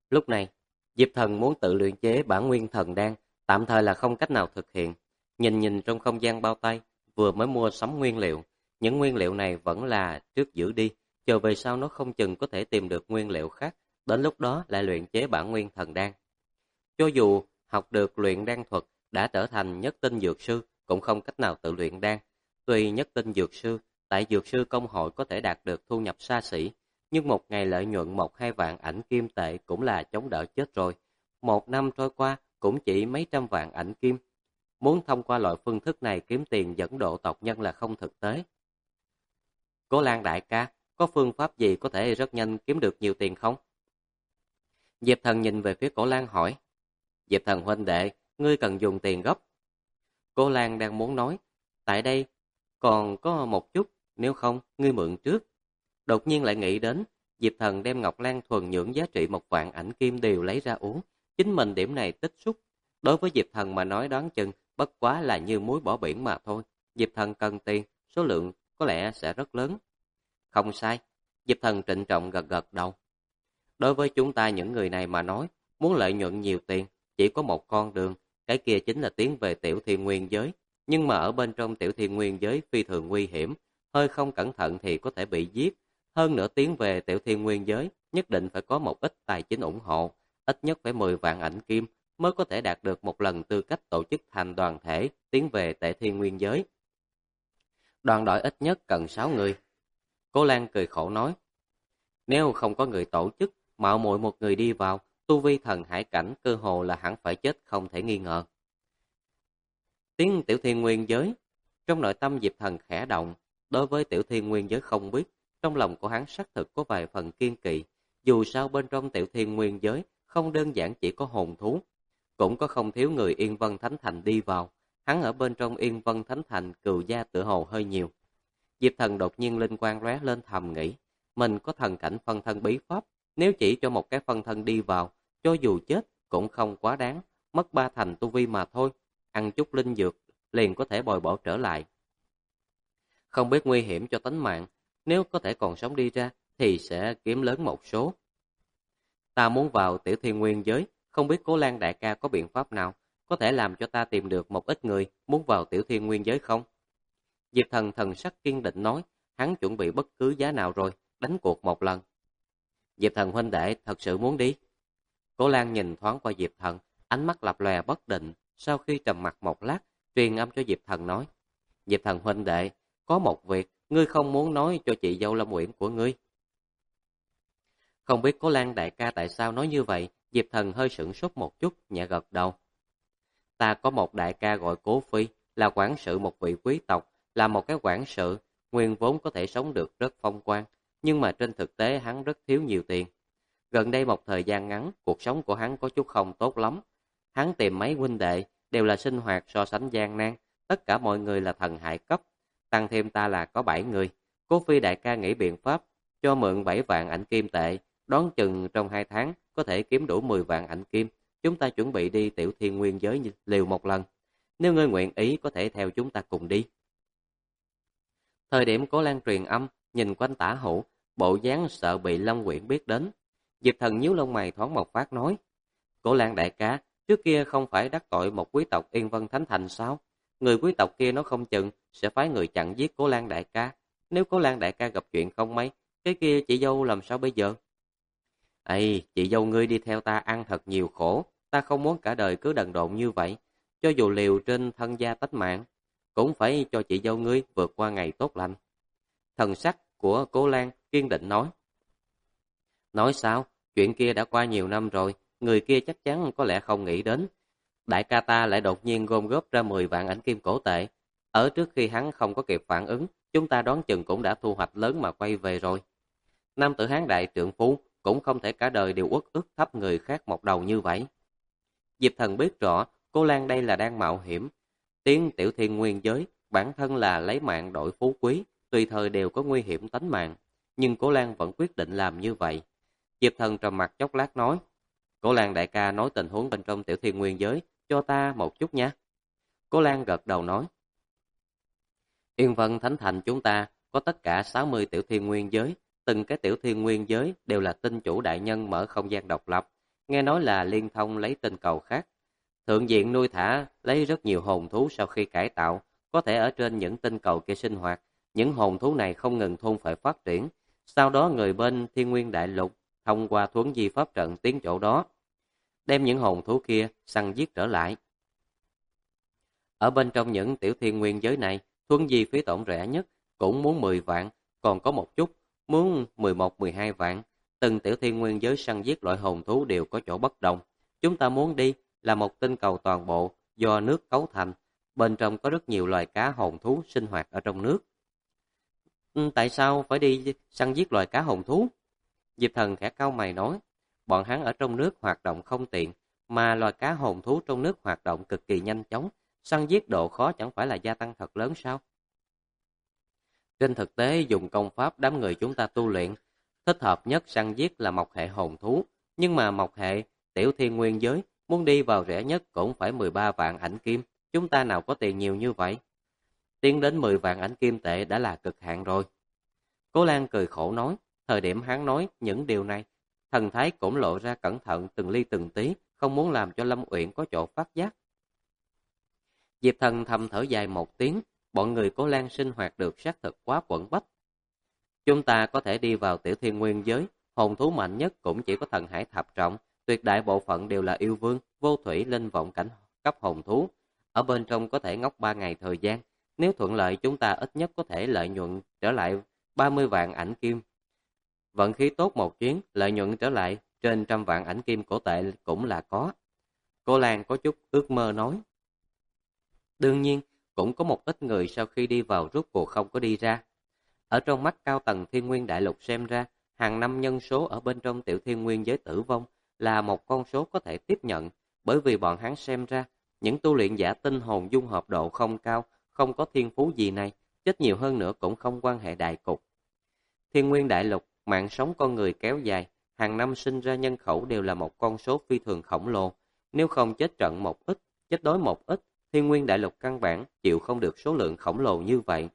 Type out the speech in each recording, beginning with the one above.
Lúc này, Diệp Thần muốn tự luyện chế bản nguyên thần đan, tạm thời là không cách nào thực hiện. Nhìn nhìn trong không gian bao tay, vừa mới mua sắm nguyên liệu, những nguyên liệu này vẫn là trước giữ đi, chờ về sau nó không chừng có thể tìm được nguyên liệu khác, đến lúc đó lại luyện chế bản nguyên thần đan. Cho dù học được luyện đan thuật, đã trở thành nhất tinh dược sư, cũng không cách nào tự luyện đan. Tuy nhất tinh dược sư, tại dược sư công hội có thể đạt được thu nhập xa xỉ, nhưng một ngày lợi nhuận 1-2 vạn ảnh kim tệ cũng là chống đỡ chết rồi. Một năm trôi qua cũng chỉ mấy trăm vạn ảnh kim. Muốn thông qua loại phương thức này kiếm tiền dẫn độ tộc nhân là không thực tế. Cố Lan đại ca, có phương pháp gì có thể rất nhanh kiếm được nhiều tiền không? Diệp Thần nhìn về phía Cổ Lan hỏi. Diệp Thần huynh đệ, ngươi cần dùng tiền gấp. Cô Lan đang muốn nói, tại đây còn có một chút, nếu không, ngươi mượn trước. Đột nhiên lại nghĩ đến, Diệp Thần đem Ngọc Lan thuần nhưỡng giá trị 1 vạn ảnh kim đều lấy ra uống. Chính mình điểm này tích xúc. Đối với Diệp Thần mà nói đoán chừng, bất quá là như muối bỏ biển mà thôi. Diệp Thần cần tiền, số lượng có lẽ sẽ rất lớn. Không sai, Diệp Thần trịnh trọng gật gật đầu. Đối với chúng ta những người này mà nói, muốn lợi nhuận nhiều tiền, chỉ có một con đường, cái kia chính là tiến về tiểu thiên nguyên giới. Nhưng mà ở bên trong tiểu thiên nguyên giới phi thường nguy hiểm, hơi không cẩn thận thì có thể bị giết. Hơn nữa tiến về tiểu thiên nguyên giới, nhất định phải có một ít tài chính ủng hộ, ít nhất phải 10 vạn ảnh kim mới có thể đạt được một lần tư cách tổ chức thành đoàn thể tiến về tiểu thiên nguyên giới. Đoàn đội ít nhất cần 6 người. Cố Lan cười khổ nói, nếu không có người tổ chức, mạo muội một người đi vào, tu vi thần hải cảnh cơ hồ là hẳn phải chết không thể nghi ngờ. Tiếng tiểu thiên nguyên giới, trong nội tâm Diệp Thần khẽ động, đối với tiểu thiên nguyên giới không biết, trong lòng của hắn xác thực có vài phần kiên kỵ, dù sao bên trong tiểu thiên nguyên giới không đơn giản chỉ có hồn thú, cũng có không thiếu người Yên Vân Thánh Thành đi vào, hắn ở bên trong Yên Vân Thánh Thành cừu gia tựa hồ hơi nhiều. Diệp Thần đột nhiên linh quang lóe lên thầm nghĩ, mình có thần cảnh phân thân bí pháp, nếu chỉ cho một cái phân thân đi vào, cho dù chết cũng không quá đáng, mất 3 thành tu vi mà thôi, ăn chút linh dược liền có thể bồi bổ trở lại. Không biết nguy hiểm cho tính mạng, nếu có thể còn sống đi ra thì sẽ kiếm lớn một số. Ta muốn vào tiểu thiên nguyên giới, không biết Cố Lan đại ca có biện pháp nào có thể làm cho ta tìm được một ít người muốn vào tiểu thiên nguyên giới không? Diệp Thần thần sắc kiên định nói, hắn chuẩn bị bất cứ giá nào rồi, đánh cuộc một lần. Diệp Thần huynh đệ thật sự muốn đi? Cố Lan nhìn thoáng qua Diệp Thần, ánh mắt lập lòe bất định, sau khi trầm mặc một lát, truyền âm cho Diệp Thần nói, Diệp Thần huynh đệ, có một việc, ngươi không muốn nói cho chị dâu Lâm Uyển của ngươi. Không biết Cố Lan đại ca tại sao nói như vậy, Diệp Thần hơi sửng sốt một chút, nhẹ gật đầu. Ta có một đại ca gọi Cố Phi, là quản sự một vị quý tộc, là một cái quản sự, nguyên vốn có thể sống được rất phong quang, nhưng mà trên thực tế hắn rất thiếu nhiều tiền. Gần đây một thời gian ngắn, cuộc sống của hắn có chút không tốt lắm. Hắn tìm mấy huynh đệ, đều là sinh hoạt so sánh gian nan, tất cả mọi người là thần hải cấp, tăng thêm ta là có 7 người. Cố Phi đại ca nghĩ biện pháp, cho mượn 7 vạn ảnh kim tệ, đoán chừng trong 2 tháng có thể kiếm đủ 10 vạn ảnh kim. Chúng ta chuẩn bị đi tiểu thiên nguyên giới liều một lần. Nếu ngươi nguyện ý có thể theo chúng ta cùng đi. Thời điểm Cố Lan truyền âm, nhìn quanh Tả Hữu, bộ dáng sợ bị Lâm Uyển biết đến. Diệp Thần nhíu lông mày thoáng một phát nói, Cố Lan đại ca, trước kia không phải đắc tội một quý tộc Yên Vân Thánh Thành sao? Người quý tộc kia nó không chừng sẽ phái người chặn giết Cố Lan đại ca. Nếu Cố Lan đại ca gặp chuyện không may, cái kia chị dâu làm sao bây giờ? Ây, chị dâu ngươi đi theo ta ăn thật nhiều khổ, ta không muốn cả đời cứ đần độn như vậy. Cho dù liều trên thân gia tánh mạng, cũng phải cho chị dâu ngươi vượt qua ngày tốt lành. Thần sắc của Cố Lan kiên định nói. Nói sao, chuyện kia đã qua nhiều năm rồi, người kia chắc chắn có lẽ không nghĩ đến. Đại ca ta lại đột nhiên gom góp ra 10 vạn ảnh kim cổ tệ. Ở trước khi hắn không có kịp phản ứng, chúng ta đoán chừng cũng đã thu hoạch lớn mà quay về rồi. Nam tử Hán đại trượng phu cũng không thể cả đời đều uất ức thấp người khác một đầu như vậy. Diệp Thần biết rõ, cô Lan đây là đang mạo hiểm. Tiến tiểu thiên nguyên giới, bản thân là lấy mạng đổi phú quý, tùy thời đều có nguy hiểm tính mạng. Nhưng cô Lan vẫn quyết định làm như vậy. Diệp Thần trầm mặt chốc lát nói, Cố Lan đại ca nói tình huống bên trong tiểu thiên nguyên giới, cho ta một chút nha. Cố Lan gật đầu nói, Yên Vân Thánh Thành chúng ta có tất cả 60 tiểu thiên nguyên giới, từng cái tiểu thiên nguyên giới đều là tinh chủ đại nhân mở không gian độc lập. nghe nói là liên thông lấy tinh cầu khác. Thượng diện nuôi thả lấy rất nhiều hồn thú sau khi cải tạo, có thể ở trên những tinh cầu kia sinh hoạt. Những hồn thú này không ngừng thôn phệ phát triển. Sau đó người bên Thiên Nguyên Đại Lục thông qua thuấn di pháp trận tiến chỗ đó, đem những hồn thú kia săn giết trở lại. Ở bên trong những tiểu thiên nguyên giới này, thuấn di phí tổn rẻ nhất cũng muốn 10 vạn, còn có một chút muốn 11-12 vạn. Từng tiểu thiên nguyên giới săn giết loại hồn thú đều có chỗ bất đồng. Chúng ta muốn đi là một tinh cầu toàn bộ do nước cấu thành, bên trong có rất nhiều loài cá hồn thú sinh hoạt ở trong nước. Tại sao phải đi săn giết loài cá hồn thú? Diệp Thần khẽ cau mày nói, bọn hắn ở trong nước hoạt động không tiện, mà loài cá hồn thú trong nước hoạt động cực kỳ nhanh chóng, săn giết độ khó chẳng phải là gia tăng thật lớn sao? Trên thực tế, dùng công pháp đám người chúng ta tu luyện, thích hợp nhất săn giết là mộc hệ hồn thú, nhưng mà mộc hệ tiểu thiên nguyên giới muốn đi vào rẻ nhất cũng phải 13 vạn ảnh kim, chúng ta nào có tiền nhiều như vậy? Tiến đến 10 vạn ảnh kim tệ đã là cực hạn rồi. Cố Lan cười khổ nói, thời điểm hắn nói những điều này, thần thái cũng lộ ra cẩn thận từng ly từng tí, không muốn làm cho Lâm Uyển có chỗ phát giác. Diệp Thần thầm thở dài một tiếng, bọn người Cố Lan sinh hoạt được xác thực quá quẩn bách. Chúng ta có thể đi vào tiểu thiên nguyên giới, hồn thú mạnh nhất cũng chỉ có thần hải thập trọng, tuyệt đại bộ phận đều là yêu vương, vô thủy linh vọng cảnh cấp hồn thú. Ở bên trong có thể ngốc 3 ngày thời gian, nếu thuận lợi chúng ta ít nhất có thể lợi nhuận trở lại 30 vạn ảnh kim. Vận khí tốt một chuyến, lợi nhuận trở lại trên 100 vạn ảnh kim cổ tệ cũng là có. Cô Lan có chút ước mơ nói. Đương nhiên, cũng có một ít người sau khi đi vào rốt cuộc không có đi ra. Ở trong mắt cao tầng thiên nguyên đại lục xem ra, hàng năm nhân số ở bên trong tiểu thiên nguyên giới tử vong là một con số có thể tiếp nhận, bởi vì bọn hắn xem ra, những tu luyện giả tinh hồn dung hợp độ không cao, không có thiên phú gì này, chết nhiều hơn nữa cũng không quan hệ đại cục. Thiên nguyên đại lục, mạng sống con người kéo dài, hàng năm sinh ra nhân khẩu đều là một con số phi thường khổng lồ. Nếu không chết trận một ít, chết đói một ít, thiên nguyên đại lục căn bản chịu không được số lượng khổng lồ như vậy.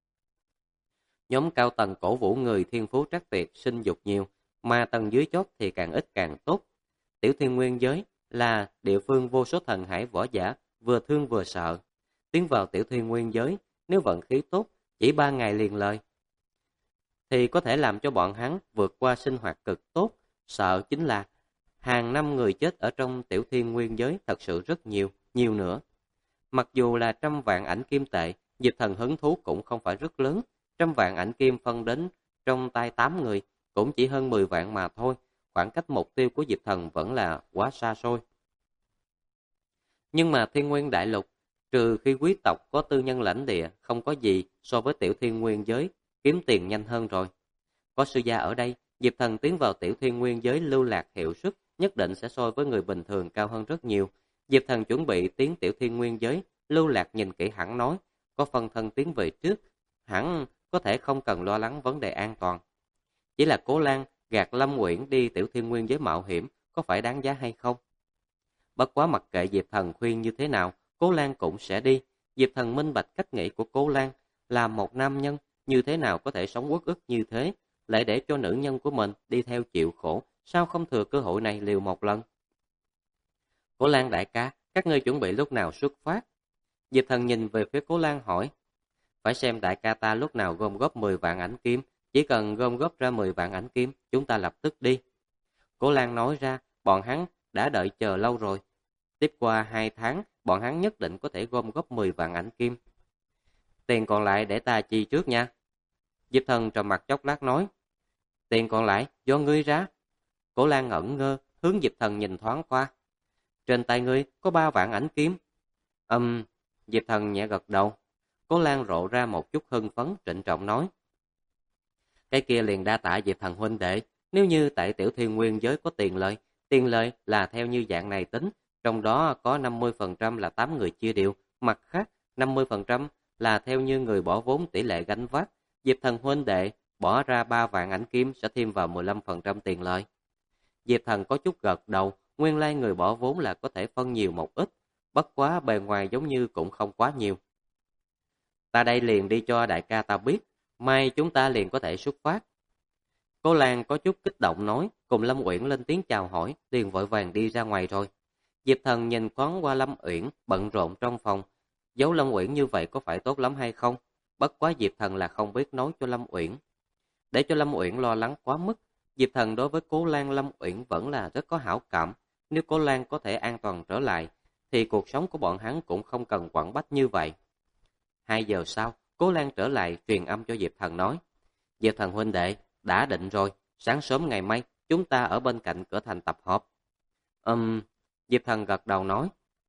Nhóm cao tầng cổ vũ người thiên phú trắc tuyệt sinh dục nhiều, mà tầng dưới chót thì càng ít càng tốt. Tiểu thiên nguyên giới là địa phương vô số thần hải võ giả vừa thương vừa sợ. Tiến vào tiểu thiên nguyên giới, nếu vận khí tốt, chỉ 3 ngày liền lời, thì có thể làm cho bọn hắn vượt qua sinh hoạt cực tốt. Sợ chính là hàng năm người chết ở trong tiểu thiên nguyên giới thật sự rất nhiều, nhiều nữa. Mặc dù là 100 vạn ảnh kim tệ, Diệp Thần hứng thú cũng không phải rất lớn. 100 vạn ảnh kim phân đến trong tay 8 người, cũng chỉ hơn 10 vạn mà thôi. Khoảng cách mục tiêu của Diệp Thần vẫn là quá xa xôi. Nhưng mà thiên nguyên đại lục, trừ khi quý tộc có tư nhân lãnh địa, không có gì so với tiểu thiên nguyên giới, kiếm tiền nhanh hơn rồi. Có sư gia ở đây, Diệp Thần tiến vào tiểu thiên nguyên giới lưu lạc hiệu suất nhất định sẽ so với người bình thường cao hơn rất nhiều. Diệp Thần chuẩn bị tiến tiểu thiên nguyên giới, lưu lạc nhìn kỹ hẳn nói, có phần thân tiến về trước, hẳn có thể không cần lo lắng vấn đề an toàn. Chỉ là Cố Lan gạt Lâm Uyển đi tiểu thiên nguyên giới mạo hiểm, có phải đáng giá hay không? Bất quá mặc kệ Diệp Thần khuyên như thế nào, Cố Lan cũng sẽ đi. Diệp Thần minh bạch cách nghĩ của Cố Lan, là một nam nhân, như thế nào có thể sống uất ức như thế, lại để cho nữ nhân của mình đi theo chịu khổ, sao không thừa cơ hội này liều một lần? Cố Lan đại ca, các ngươi chuẩn bị lúc nào xuất phát? Diệp Thần nhìn về phía Cố Lan hỏi. Phải xem đại ca ta lúc nào gom góp 10 vạn ảnh kim, chỉ cần gom góp ra 10 vạn ảnh kim, chúng ta lập tức đi. Cố Lan nói ra, bọn hắn đã đợi chờ lâu rồi. Tiếp qua 2 tháng, bọn hắn nhất định có thể gom góp 10 vạn ảnh kim. Tiền còn lại để ta chi trước nha. Diệp Thần trầm mặt chốc lát nói. Tiền còn lại do ngươi ra. Cố Lan ngẩn ngơ, hướng Diệp Thần nhìn thoáng qua. Trên tay ngươi có 3 vạn ảnh kim. Diệp Thần nhẹ gật đầu. Cố Lan rộ ra một chút hưng phấn, trịnh trọng nói. Cái kia liền đa tạ Diệp Thần huynh đệ. Nếu như tại tiểu thiên nguyên giới có tiền lợi là theo như dạng này tính, trong đó có 50% là 8 người chia đều, mặt khác 50% là theo như người bỏ vốn tỷ lệ gánh vác. Diệp Thần huynh đệ bỏ ra 3 vạn ảnh kim sẽ thêm vào 15% tiền lợi. Diệp Thần có chút gật đầu, nguyên lai người bỏ vốn là có thể phân nhiều một ít, bất quá bề ngoài giống như cũng không quá nhiều. Ta đây liền đi cho đại ca ta biết, mai chúng ta liền có thể xuất phát. Cố Lan có chút kích động nói, cùng Lâm Uyển lên tiếng chào hỏi, liền vội vàng đi ra ngoài rồi. Diệp Thần nhìn thoáng qua Lâm Uyển, bận rộn trong phòng. Giấu Lâm Uyển như vậy có phải tốt lắm hay không? Bất quá Diệp Thần là không biết nói cho Lâm Uyển. Để cho Lâm Uyển lo lắng quá mức, Diệp Thần đối với Cố Lan Lâm Uyển vẫn là rất có hảo cảm. Nếu Cố Lan có thể an toàn trở lại, thì cuộc sống của bọn hắn cũng không cần quặn bách như vậy. 2 giờ sau, Cố Lan trở lại truyền âm cho Diệp Thần nói. Diệp Thần huynh đệ, đã định rồi, sáng sớm ngày mai chúng ta ở bên cạnh cửa thành tập hợp. Diệp Thần gật đầu nói.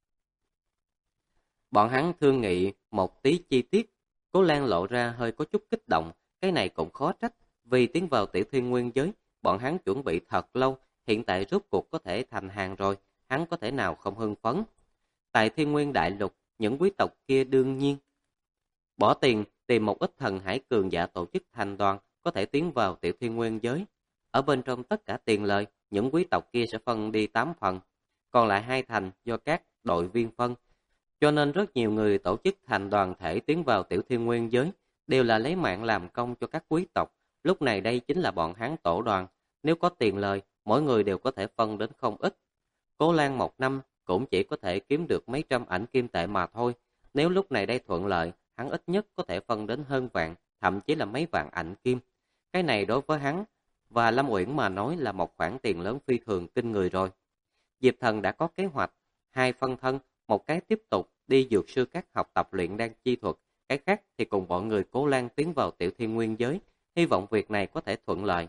Bọn hắn thương nghị một tí chi tiết. Cố Lan lộ ra hơi có chút kích động, cái này cũng khó trách, vì tiến vào Tiểu Thiên Nguyên giới, bọn hắn chuẩn bị thật lâu, hiện tại rốt cuộc có thể thành hàng rồi, hắn có thể nào không hưng phấn. Tại Thiên Nguyên Đại Lục, những quý tộc kia đương nhiên bỏ tiền tìm một ít thần hải cường giả tổ chức thành đoàn có thể tiến vào Tiểu Thiên Nguyên giới. Ở bên trong tất cả tiền lời, những quý tộc kia sẽ phân đi 8 phần, còn lại 2 thành do các đội viên phân. Cho nên rất nhiều người tổ chức thành đoàn thể tiến vào Tiểu Thiên Nguyên giới đều là lấy mạng làm công cho các quý tộc. Lúc này đây chính là bọn hắn tổ đoàn, nếu có tiền lời, mỗi người đều có thể phân đến không ít. Cố Lan một năm cũng chỉ có thể kiếm được mấy trăm ảnh kim tệ mà thôi. Nếu lúc này đây thuận lợi, hắn ít nhất có thể phân đến hơn vạn, thậm chí là mấy vạn ảnh kim. Cái này đối với hắn và Lâm Uyển mà nói là một khoản tiền lớn phi thường kinh người rồi. Diệp Thần đã có kế hoạch, 2 phân thân, một cái tiếp tục đi dược sư các học tập luyện đan chi thuật, cái khác thì cùng bọn người Cố Lan tiến vào Tiểu Thiên Nguyên giới, hy vọng việc này có thể thuận lợi.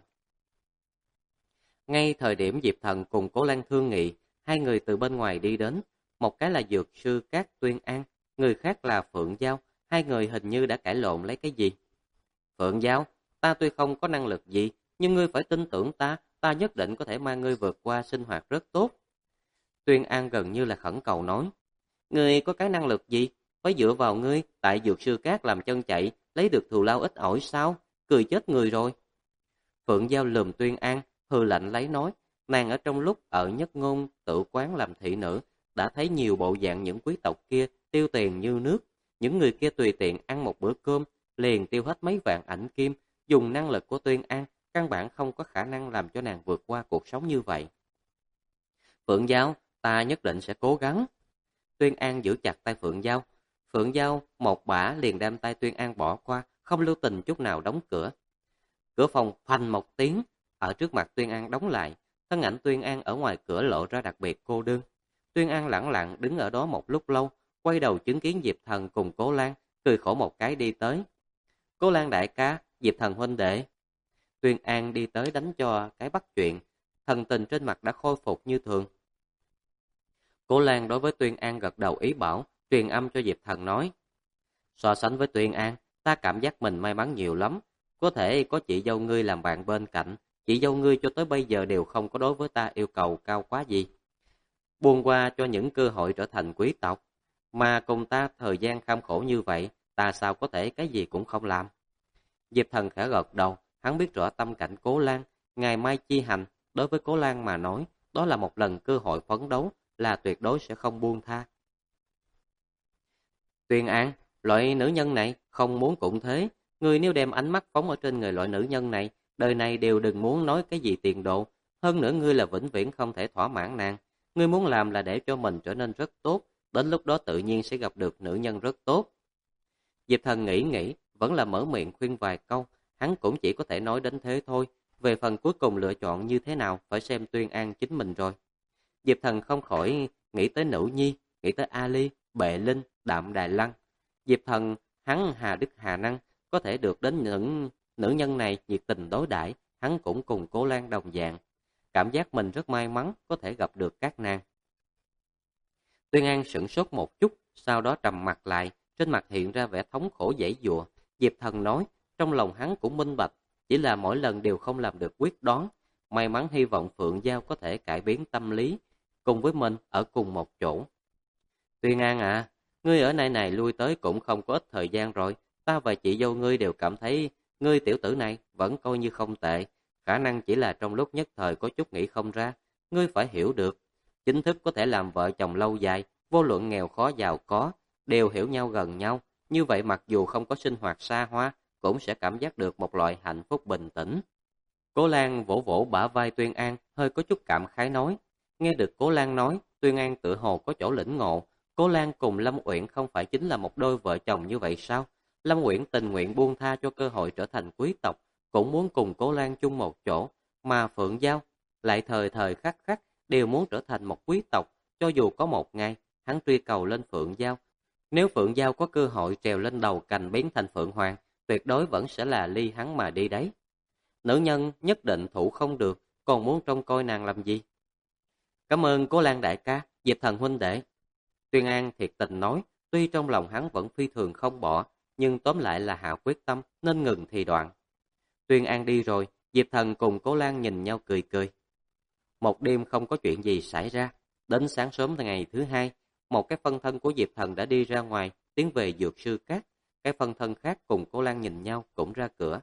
Ngay thời điểm Diệp Thần cùng Cố Lan thương nghị, 2 người từ bên ngoài đi đến, một cái là dược sư Cát Tuyên An, người khác là Phượng Giao, 2 người hình như đã cãi lộn lấy cái gì. Phượng Giao, ta tuy không có năng lực gì, nhưng ngươi phải tin tưởng ta, ta nhất định có thể mang ngươi vượt qua sinh hoạt rất tốt. Tuyên An gần như là khẩn cầu nói, ngươi có cái năng lực gì? Phải dựa vào ngươi, tại dược sư Cát làm chân chạy, lấy được thù lao ít ỏi sao? Cười chết người rồi. Phượng Giao lườm Tuyên An, hừ lạnh lấy nói, nàng ở trong lúc ở Nhất Ngôn tự quán làm thị nữ, đã thấy nhiều bộ dạng những quý tộc kia tiêu tiền như nước. Những người kia tùy tiện ăn một bữa cơm, liền tiêu hết mấy vạn ảnh kim, dùng năng lực của Tuyên An, căn bản không có khả năng làm cho nàng vượt qua cuộc sống như vậy. Phượng Giao, ta nhất định sẽ cố gắng. Tuyên An giữ chặt tay Phượng Giao. Phượng Giao một bả liền đem tay Tuyên An bỏ qua, không lưu tình chút nào đóng cửa. Cửa phòng phanh một tiếng, ở trước mặt Tuyên An đóng lại, thân ảnh Tuyên An ở ngoài cửa lộ ra đặc biệt cô đơn. Tuyên An lẳng lặng đứng ở đó một lúc lâu, quay đầu chứng kiến Diệp Thần cùng Cố Lan, cười khổ một cái đi tới. Cố Lan đại ca, Diệp Thần huynh đệ. Tuyên An đi tới đánh cho cái bắt chuyện, thần tình trên mặt đã khôi phục như thường. Cố Lan đối với Tuyên An gật đầu ý bảo, truyền âm cho Diệp Thần nói. So sánh với Tuyên An, ta cảm giác mình may mắn nhiều lắm. Có thể có chị dâu ngươi làm bạn bên cạnh, chị dâu ngươi cho tới bây giờ đều không có đối với ta yêu cầu cao quá gì. Buông qua cho những cơ hội trở thành quý tộc, mà cùng ta thời gian kham khổ như vậy, ta sao có thể cái gì cũng không làm. Diệp Thần khẽ gật đầu, hắn biết rõ tâm cảnh Cố Lan, ngày mai chi hành, đối với Cố Lan mà nói, đó là một lần cơ hội phấn đấu, là tuyệt đối sẽ không buông tha. Tuyên An, loại nữ nhân này không muốn cũng thế, người nếu đem ánh mắt phóng ở trên người loại nữ nhân này, đời này đều đừng muốn nói cái gì tiền độ, hơn nữa ngươi là vĩnh viễn không thể thỏa mãn nàng. Ngươi muốn làm là để cho mình trở nên rất tốt, đến lúc đó tự nhiên sẽ gặp được nữ nhân rất tốt. Diệp Thần nghĩ, vẫn là mở miệng khuyên vài câu, hắn cũng chỉ có thể nói đến thế thôi. Về phần cuối cùng lựa chọn như thế nào, phải xem Tuyên An chính mình rồi. Diệp Thần không khỏi nghĩ tới Nữ Nhi, nghĩ tới Ali, Bệ Linh, Đạm Đài Lăng. Diệp Thần, hắn hà đức hà năng, có thể được đến những nữ nhân này nhiệt tình đối đãi, hắn cũng cùng Cố Lan đồng dạng. Cảm giác mình rất may mắn có thể gặp được các nàng. Tuyên An sửng sốt một chút, sau đó trầm mặt lại, trên mặt hiện ra vẻ thống khổ giãy giụa. Diệp Thần nói, trong lòng hắn cũng minh bạch, chỉ là mỗi lần đều không làm được quyết đoán. May mắn hy vọng Phượng Giao có thể cải biến tâm lý, cùng với mình ở cùng một chỗ. Tuyên An à, ngươi ở nơi này lui tới cũng không có ít thời gian rồi, ta và chị dâu ngươi đều cảm thấy ngươi tiểu tử này vẫn coi như không tệ, khả năng chỉ là trong lúc nhất thời có chút nghĩ không ra, ngươi phải hiểu được, chính thức có thể làm vợ chồng lâu dài, vô luận nghèo khó giàu có, đều hiểu nhau gần nhau, như vậy mặc dù không có sinh hoạt xa hoa, cũng sẽ cảm giác được một loại hạnh phúc bình tĩnh. Cố Lan vỗ vỗ bả vai Tuyên An, hơi có chút cảm khái nói. Nghe được Cố Lan nói, Tuyên An tự hồ có chỗ lĩnh ngộ. Cố Lan cùng Lâm Uyển không phải chính là một đôi vợ chồng như vậy sao? Lâm Uyển tình nguyện buông tha cho cơ hội trở thành quý tộc, cũng muốn cùng Cố Lan chung một chỗ, mà Phượng Giao lại thời thời khắc khắc đều muốn trở thành một quý tộc, cho dù có một ngày hắn truy cầu lên Phượng Giao. Nếu Phượng Giao có cơ hội trèo lên đầu cành biến thành Phượng Hoàng, tuyệt đối vẫn sẽ là ly hắn mà đi đấy. Nữ nhân nhất định thủ không được, còn muốn trông coi nàng làm gì? Cảm ơn Cố Lan đại ca, Diệp Thần huynh đệ. Tuyên An thiệt tình nói, tuy trong lòng hắn vẫn phi thường không bỏ, nhưng tóm lại là hạ quyết tâm nên ngừng thì đoạn. Tuyên An đi rồi, Diệp Thần cùng Cố Lan nhìn nhau cười cười. Một đêm không có chuyện gì xảy ra, đến sáng sớm ngày thứ hai, một cái phân thân của Diệp Thần đã đi ra ngoài, tiến về dược sư cát. Cái phân thân khác cùng Cố Lan nhìn nhau cũng ra cửa.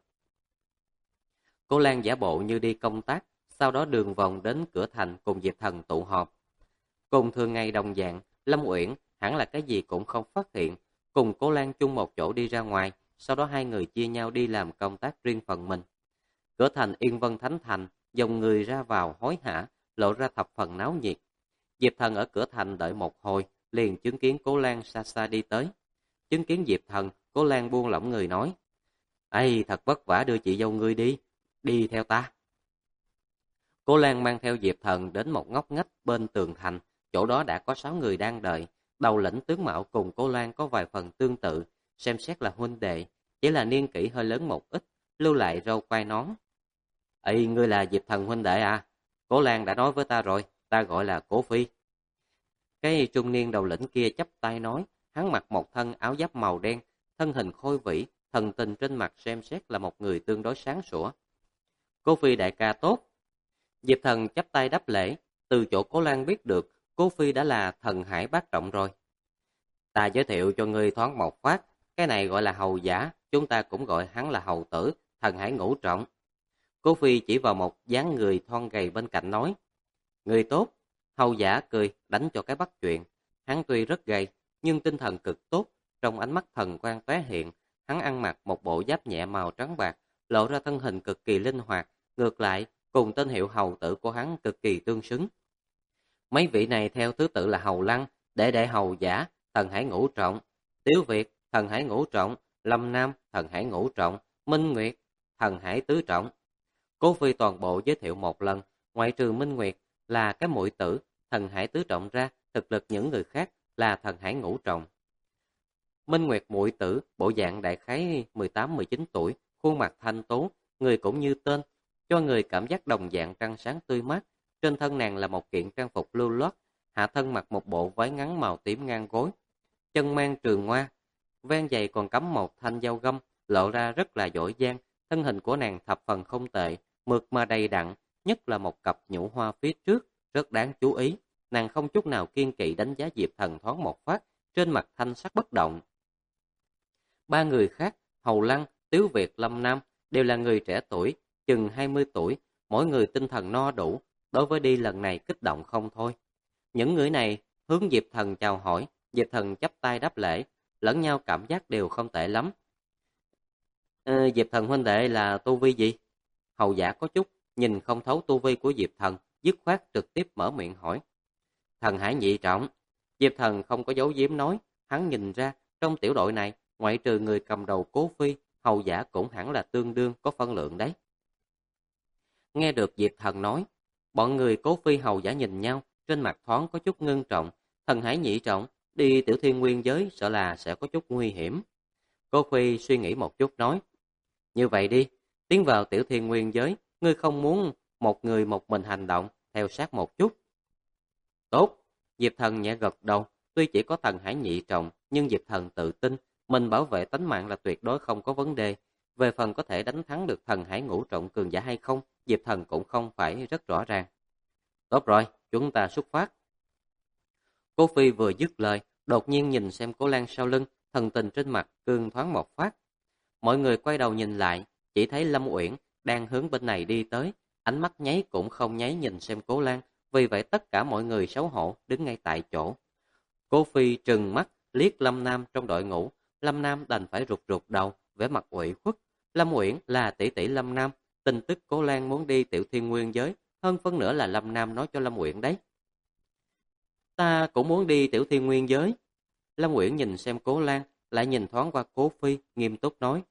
Cố Lan giả bộ như đi công tác, sau đó đường vòng đến cửa thành cùng Diệp Thần tụ họp. Cùng thường ngày đồng dạng, Lâm Uyển hẳn là cái gì cũng không phát hiện, cùng Cố Lan chung một chỗ đi ra ngoài, sau đó hai người chia nhau đi làm công tác riêng phần mình. Cửa thành Yên Vân Thánh Thành, dòng người ra vào hối hả, lộ ra thập phần náo nhiệt. Diệp Thần ở cửa thành đợi một hồi, liền chứng kiến Cố Lan xa xa đi tới. Chứng kiến Diệp Thần, Cố Lan buông lỏng người nói: "Ây, thật vất vả đưa chị dâu ngươi đi, đi theo ta." Cố Lan mang theo Diệp Thần đến một ngóc ngách bên tường thành, chỗ đó đã có 6 người đang đợi. Đầu lĩnh tướng mạo cùng Cố Lan có vài phần tương tự, xem xét là huynh đệ, chỉ là niên kỷ hơi lớn một ít, lưu lại râu quai nón. "Ây, ngươi là Diệp Thần huynh đệ à? Cố Lan đã nói với ta rồi, ta gọi là Cố Phi." Cái trung niên đầu lĩnh kia chắp tay nói, hắn mặc một thân áo giáp màu đen, thân hình khôi vĩ, thần tình trên mặt xem xét là một người tương đối sáng sủa. "Cố Phi đại ca tốt." Diệp Thần chắp tay đáp lễ, từ chỗ Cố Lan biết được, Cố Phi đã là thần hải bát trọng rồi. "Ta giới thiệu cho ngươi thoáng một phát, cái này gọi là hầu giả, chúng ta cũng gọi hắn là hầu tử, thần hải ngũ trọng." Cố Phi chỉ vào một dáng người thon gầy bên cạnh nói, "Người tốt." Hầu giả cười, đánh cho cái bắt chuyện. Hắn tuy rất gầy, nhưng tinh thần cực tốt, trong ánh mắt thần quang tóe hiện. Hắn ăn mặc một bộ giáp nhẹ màu trắng bạc, lộ ra thân hình cực kỳ linh hoạt, ngược lại cùng tên hiệu hầu tử của hắn cực kỳ tương xứng. Mấy vị này theo thứ tự là Hầu Lăng, đệ hầu giả, thần hải ngũ trọng, Tiếu Việt, thần hải ngũ trọng, Lâm Nam, thần hải ngũ trọng, Minh Nguyệt, thần hải tứ trọng. Cố Phi toàn bộ giới thiệu một lần, ngoại trừ Minh Nguyệt là cái muội tử, thần hải tứ trọng ra, thực lực những người khác là thần hải ngũ trọng. Minh Nguyệt muội tử, bộ dạng đại khái 18-19 tuổi, khuôn mặt thanh tú, người cũng như tên, cho người cảm giác đồng dạng trăng sáng tươi mát. Trên thân nàng là một kiện trang phục lưu loát, hạ thân mặc một bộ váy ngắn màu tím ngang gối, chân mang trường hoa, ven giày còn cắm một thanh dao găm, lộ ra rất là giỏi giang. Thân hình của nàng thập phần không tệ, mượt mà đầy đặn, nhất là một cặp nhũ hoa phía trước, rất đáng chú ý. Nàng không chút nào kiêng kỵ đánh giá Diệp Thần thoáng một phát, trên mặt thanh sắc bất động. Ba người khác, Hầu Lăng, Tiếu Việt, Lâm Nam, đều là người trẻ tuổi, chừng 20 tuổi, mỗi người tinh thần no đủ, đối với đi lần này kích động không thôi. Những người này hướng Diệp Thần chào hỏi, Diệp Thần chắp tay đáp lễ, lẫn nhau cảm giác đều không tệ lắm. Diệp Thần huynh đệ là tu vi gì?" Hầu giả có chút nhìn không thấu tu vi của Diệp Thần, dứt khoát trực tiếp mở miệng hỏi. "Thần hải nhị trọng." Diệp Thần không có giấu giếm nói, hắn nhìn ra trong tiểu đội này, ngoại trừ người cầm đầu Cố Phi, hầu giả cũng hẳn là tương đương có phân lượng đấy. Nghe được Diệp Thần nói, bọn người Cố Phi hầu giả nhìn nhau, trên mặt thoáng có chút ngưng trọng. Thần hải nhị trọng, đi tiểu thiên nguyên giới sợ là sẽ có chút nguy hiểm. Cố Phi suy nghĩ một chút nói, như vậy đi, tiến vào tiểu thiên nguyên giới, ngươi không muốn một người một mình hành động, theo sát một chút. Tốt, Diệp Thần nhẹ gật đầu, tuy chỉ có thần hải nhị trọng, nhưng Diệp Thần tự tin, mình bảo vệ tánh mạng là tuyệt đối không có vấn đề. Về phần có thể đánh thắng được thần hải ngũ trọng cường giả hay không, Diệp Thần cũng không phải rất rõ ràng. Tốt rồi, chúng ta xuất phát. Cố Phi vừa dứt lời, đột nhiên nhìn xem Cố Lan sau lưng, thần tình trên mặt cương thoáng một phát. Mọi người quay đầu nhìn lại, chỉ thấy Lâm Uyển đang hướng bên này đi tới, ánh mắt nháy cũng không nháy nhìn xem Cố Lan, vì vậy tất cả mọi người xấu hổ đứng ngay tại chỗ. Cố Phi trừng mắt liếc Lâm Nam trong đội ngũ, Lâm Nam đành phải rụt rụt đầu, vẻ mặt ủy khuất. Lâm Uyển là tỷ tỷ Lâm Nam, tin tức Cố Lan muốn đi Tiểu Thiên Nguyên giới, hơn phân nửa là Lâm Nam nói cho Lâm Uyển đấy. Ta cũng muốn đi Tiểu Thiên Nguyên giới. Lâm Uyển nhìn xem Cố Lan, lại nhìn thoáng qua Cố Phi, nghiêm túc nói.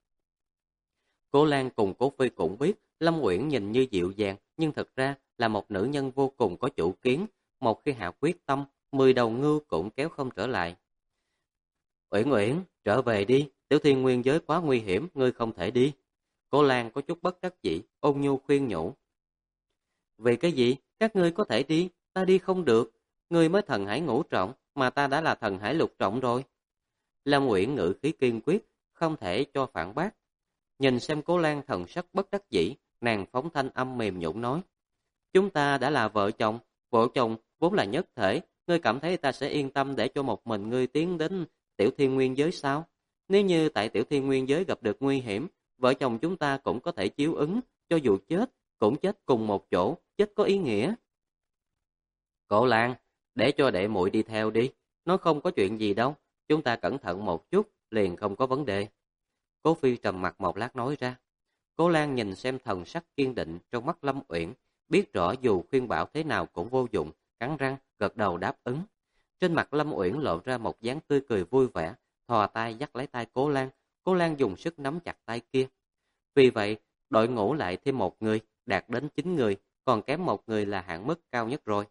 Cố Lan cùng Cố Phi cũng biết, Lâm Uyển nhìn như dịu dàng, nhưng thật ra là một nữ nhân vô cùng có chủ kiến. Một khi hạ quyết tâm, 10 đầu ngưu cũng kéo không trở lại. Uyển Uyển, trở về đi, Tiểu Thiên Nguyên giới quá nguy hiểm, ngươi không thể đi. Cố Lan có chút bất đắc dĩ, ôn nhu khuyên nhủ. Vì cái gì? Các ngươi có thể đi, ta đi không được. Ngươi mới thần hải ngũ trọng, mà ta đã là thần hải lục trọng rồi. Lâm Uyển ngữ khí kiên quyết, không thể cho phản bác. Nhìn xem Cố Lan thần sắc bất đắc dĩ, nàng phóng thanh âm mềm nhũn nói. Chúng ta đã là vợ chồng vốn là nhất thể, ngươi cảm thấy ta sẽ yên tâm để cho một mình ngươi tiến đến Tiểu Thiên Nguyên giới sao? Nếu như tại Tiểu Thiên Nguyên giới gặp được nguy hiểm, vợ chồng chúng ta cũng có thể chiếu ứng, cho dù chết, cũng chết cùng một chỗ, chết có ý nghĩa. Cố Lan, để cho đệ muội đi theo đi, nó không có chuyện gì đâu, chúng ta cẩn thận một chút, liền không có vấn đề. Cố Phi trầm mặt một lát nói ra. Cố Lan nhìn xem thần sắc kiên định trong mắt Lâm Uyển, biết rõ dù khuyên bảo thế nào cũng vô dụng, cắn răng, gật đầu đáp ứng. Trên mặt Lâm Uyển lộ ra một dáng tươi cười vui vẻ, thò tay dắt lấy tay Cố Lan dùng sức nắm chặt tay kia. Vì vậy, đội ngũ lại thêm một người, đạt đến 9 người, còn kém một người là hạn mức cao nhất rồi.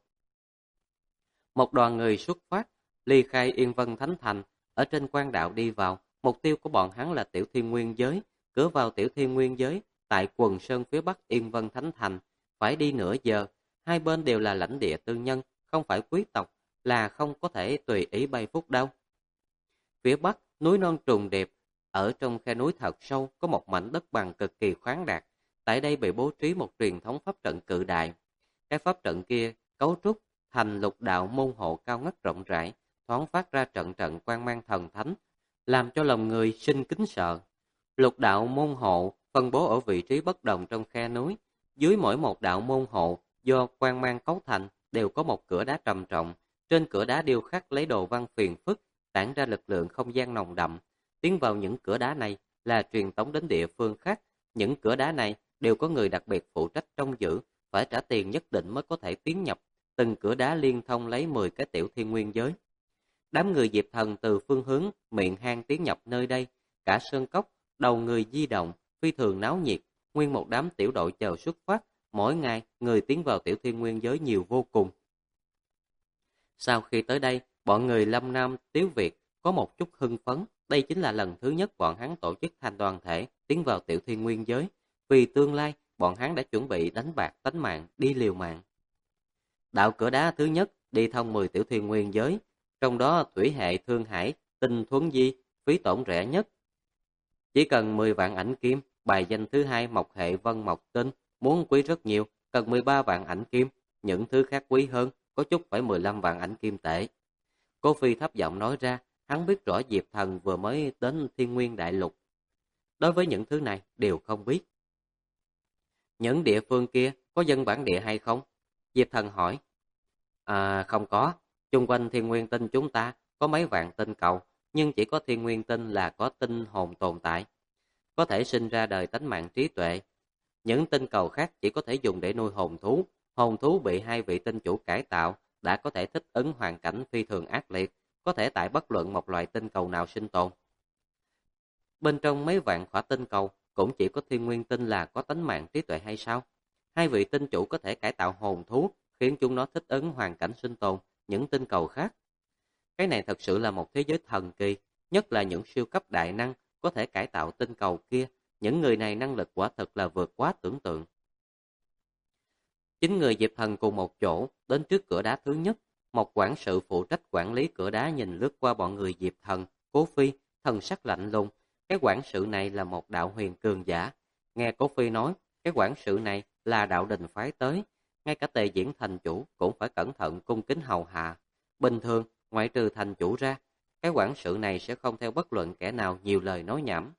Một đoàn người xuất phát, ly khai Yên Vân Thánh Thành, ở trên quan đạo đi vào, mục tiêu của bọn hắn là Tiểu Thiên Nguyên giới, cửa vào Tiểu Thiên Nguyên giới, tại quần sơn phía bắc Yên Vân Thánh Thành, phải đi nửa giờ, hai bên đều là lãnh địa tư nhân, không phải quý tộc, là không có thể tùy ý bay phúc đâu. Phía bắc, núi non trùng điệp, ở trong khe núi thật sâu có một mảnh đất bằng cực kỳ khoáng đạt, tại đây bị bố trí một truyền thống pháp trận cự đại. Cái pháp trận kia cấu trúc thành lục đạo môn hộ cao ngất rộng rãi, thoáng phát ra trận trận quang mang thần thánh, làm cho lòng người sinh kính sợ. Lục đạo môn hộ phân bố ở vị trí bất đồng trong khe núi, dưới mỗi một đạo môn hộ do quang mang cấu thành đều có một cửa đá trầm trọng, trên cửa đá điêu khắc lấy đồ văn phiền phức, tản ra lực lượng không gian nồng đậm. Tiến vào những cửa đá này là truyền tống đến địa phương khác, những cửa đá này đều có người đặc biệt phụ trách trông giữ, phải trả tiền nhất định mới có thể tiến nhập. Từng cửa đá liên thông lấy 10 cái Tiểu Thiên Nguyên giới. Đám người Diệp Thần từ phương hướng miệng hang tiến nhập nơi đây, cả sơn cốc, đầu người di động, phi thường náo nhiệt, nguyên một đám tiểu đội chờ xuất phát, mỗi ngày người tiến vào Tiểu Thiên Nguyên giới nhiều vô cùng. Sau khi tới đây, bọn người Lâm Nam, Tiếu Việt có một chút hưng phấn, đây chính là lần thứ nhất bọn hắn tổ chức thành đoàn thể tiến vào Tiểu Thiên Nguyên giới, vì tương lai bọn hắn đã chuẩn bị đánh bạc tánh mạng, đi liều mạng. Đạo cửa đá thứ nhất đi thông 10 Tiểu Thiên Nguyên giới, trong đó thủy hệ thương hải, tinh thuấn di, phí tổn rẻ nhất. Chỉ cần 10 vạn ảnh kim, bài danh thứ hai mộc hệ vân mộc tinh, muốn quý rất nhiều, cần 13 vạn ảnh kim, những thứ khác quý hơn, có chút phải 15 vạn ảnh kim tệ. Cố Phi thấp giọng nói ra, hắn biết rõ Diệp Thần vừa mới đến Thiên Nguyên Đại Lục. Đối với những thứ này đều không biết. Những địa phương kia có dân bản địa hay không? Diệp Thần hỏi. Không có. Chung quanh Thiên Nguyên Tinh chúng ta có mấy vạn tinh cầu, nhưng chỉ có Thiên Nguyên Tinh là có tinh hồn tồn tại, có thể sinh ra đời tánh mạng trí tuệ. Những tinh cầu khác chỉ có thể dùng để nuôi hồn thú bị hai vị tinh chủ cải tạo, đã có thể thích ứng hoàn cảnh phi thường ác liệt, có thể tại bất luận một loài tinh cầu nào sinh tồn. Bên trong mấy vạn khỏa tinh cầu, cũng chỉ có Thiên Nguyên Tinh là có tánh mạng trí tuệ hay sao? Hai vị tinh chủ có thể cải tạo hồn thú, khiến chúng nó thích ứng hoàn cảnh sinh tồn những tinh cầu khác. Cái này thật sự là một thế giới thần kỳ, nhất là những siêu cấp đại năng có thể cải tạo tinh cầu kia, những người này năng lực quả thực là vượt quá tưởng tượng. Chính người Diệp Thần cùng một chỗ đến trước cửa đá thứ nhất, một quản sự phụ trách quản lý cửa đá nhìn lướt qua bọn người Diệp Thần, Cố Phi, thần sắc lạnh lùng. Cái quản sự này là một đạo huyền cường giả. Nghe Cố Phi nói, cái quản sự này là đạo đình phái tới, ngay cả Tề Diễn thành chủ cũng phải cẩn thận cung kính hầu hạ. Bình thường, ngoại trừ thành chủ ra, cái quản sự này sẽ không theo bất luận kẻ nào nhiều lời nói nhảm.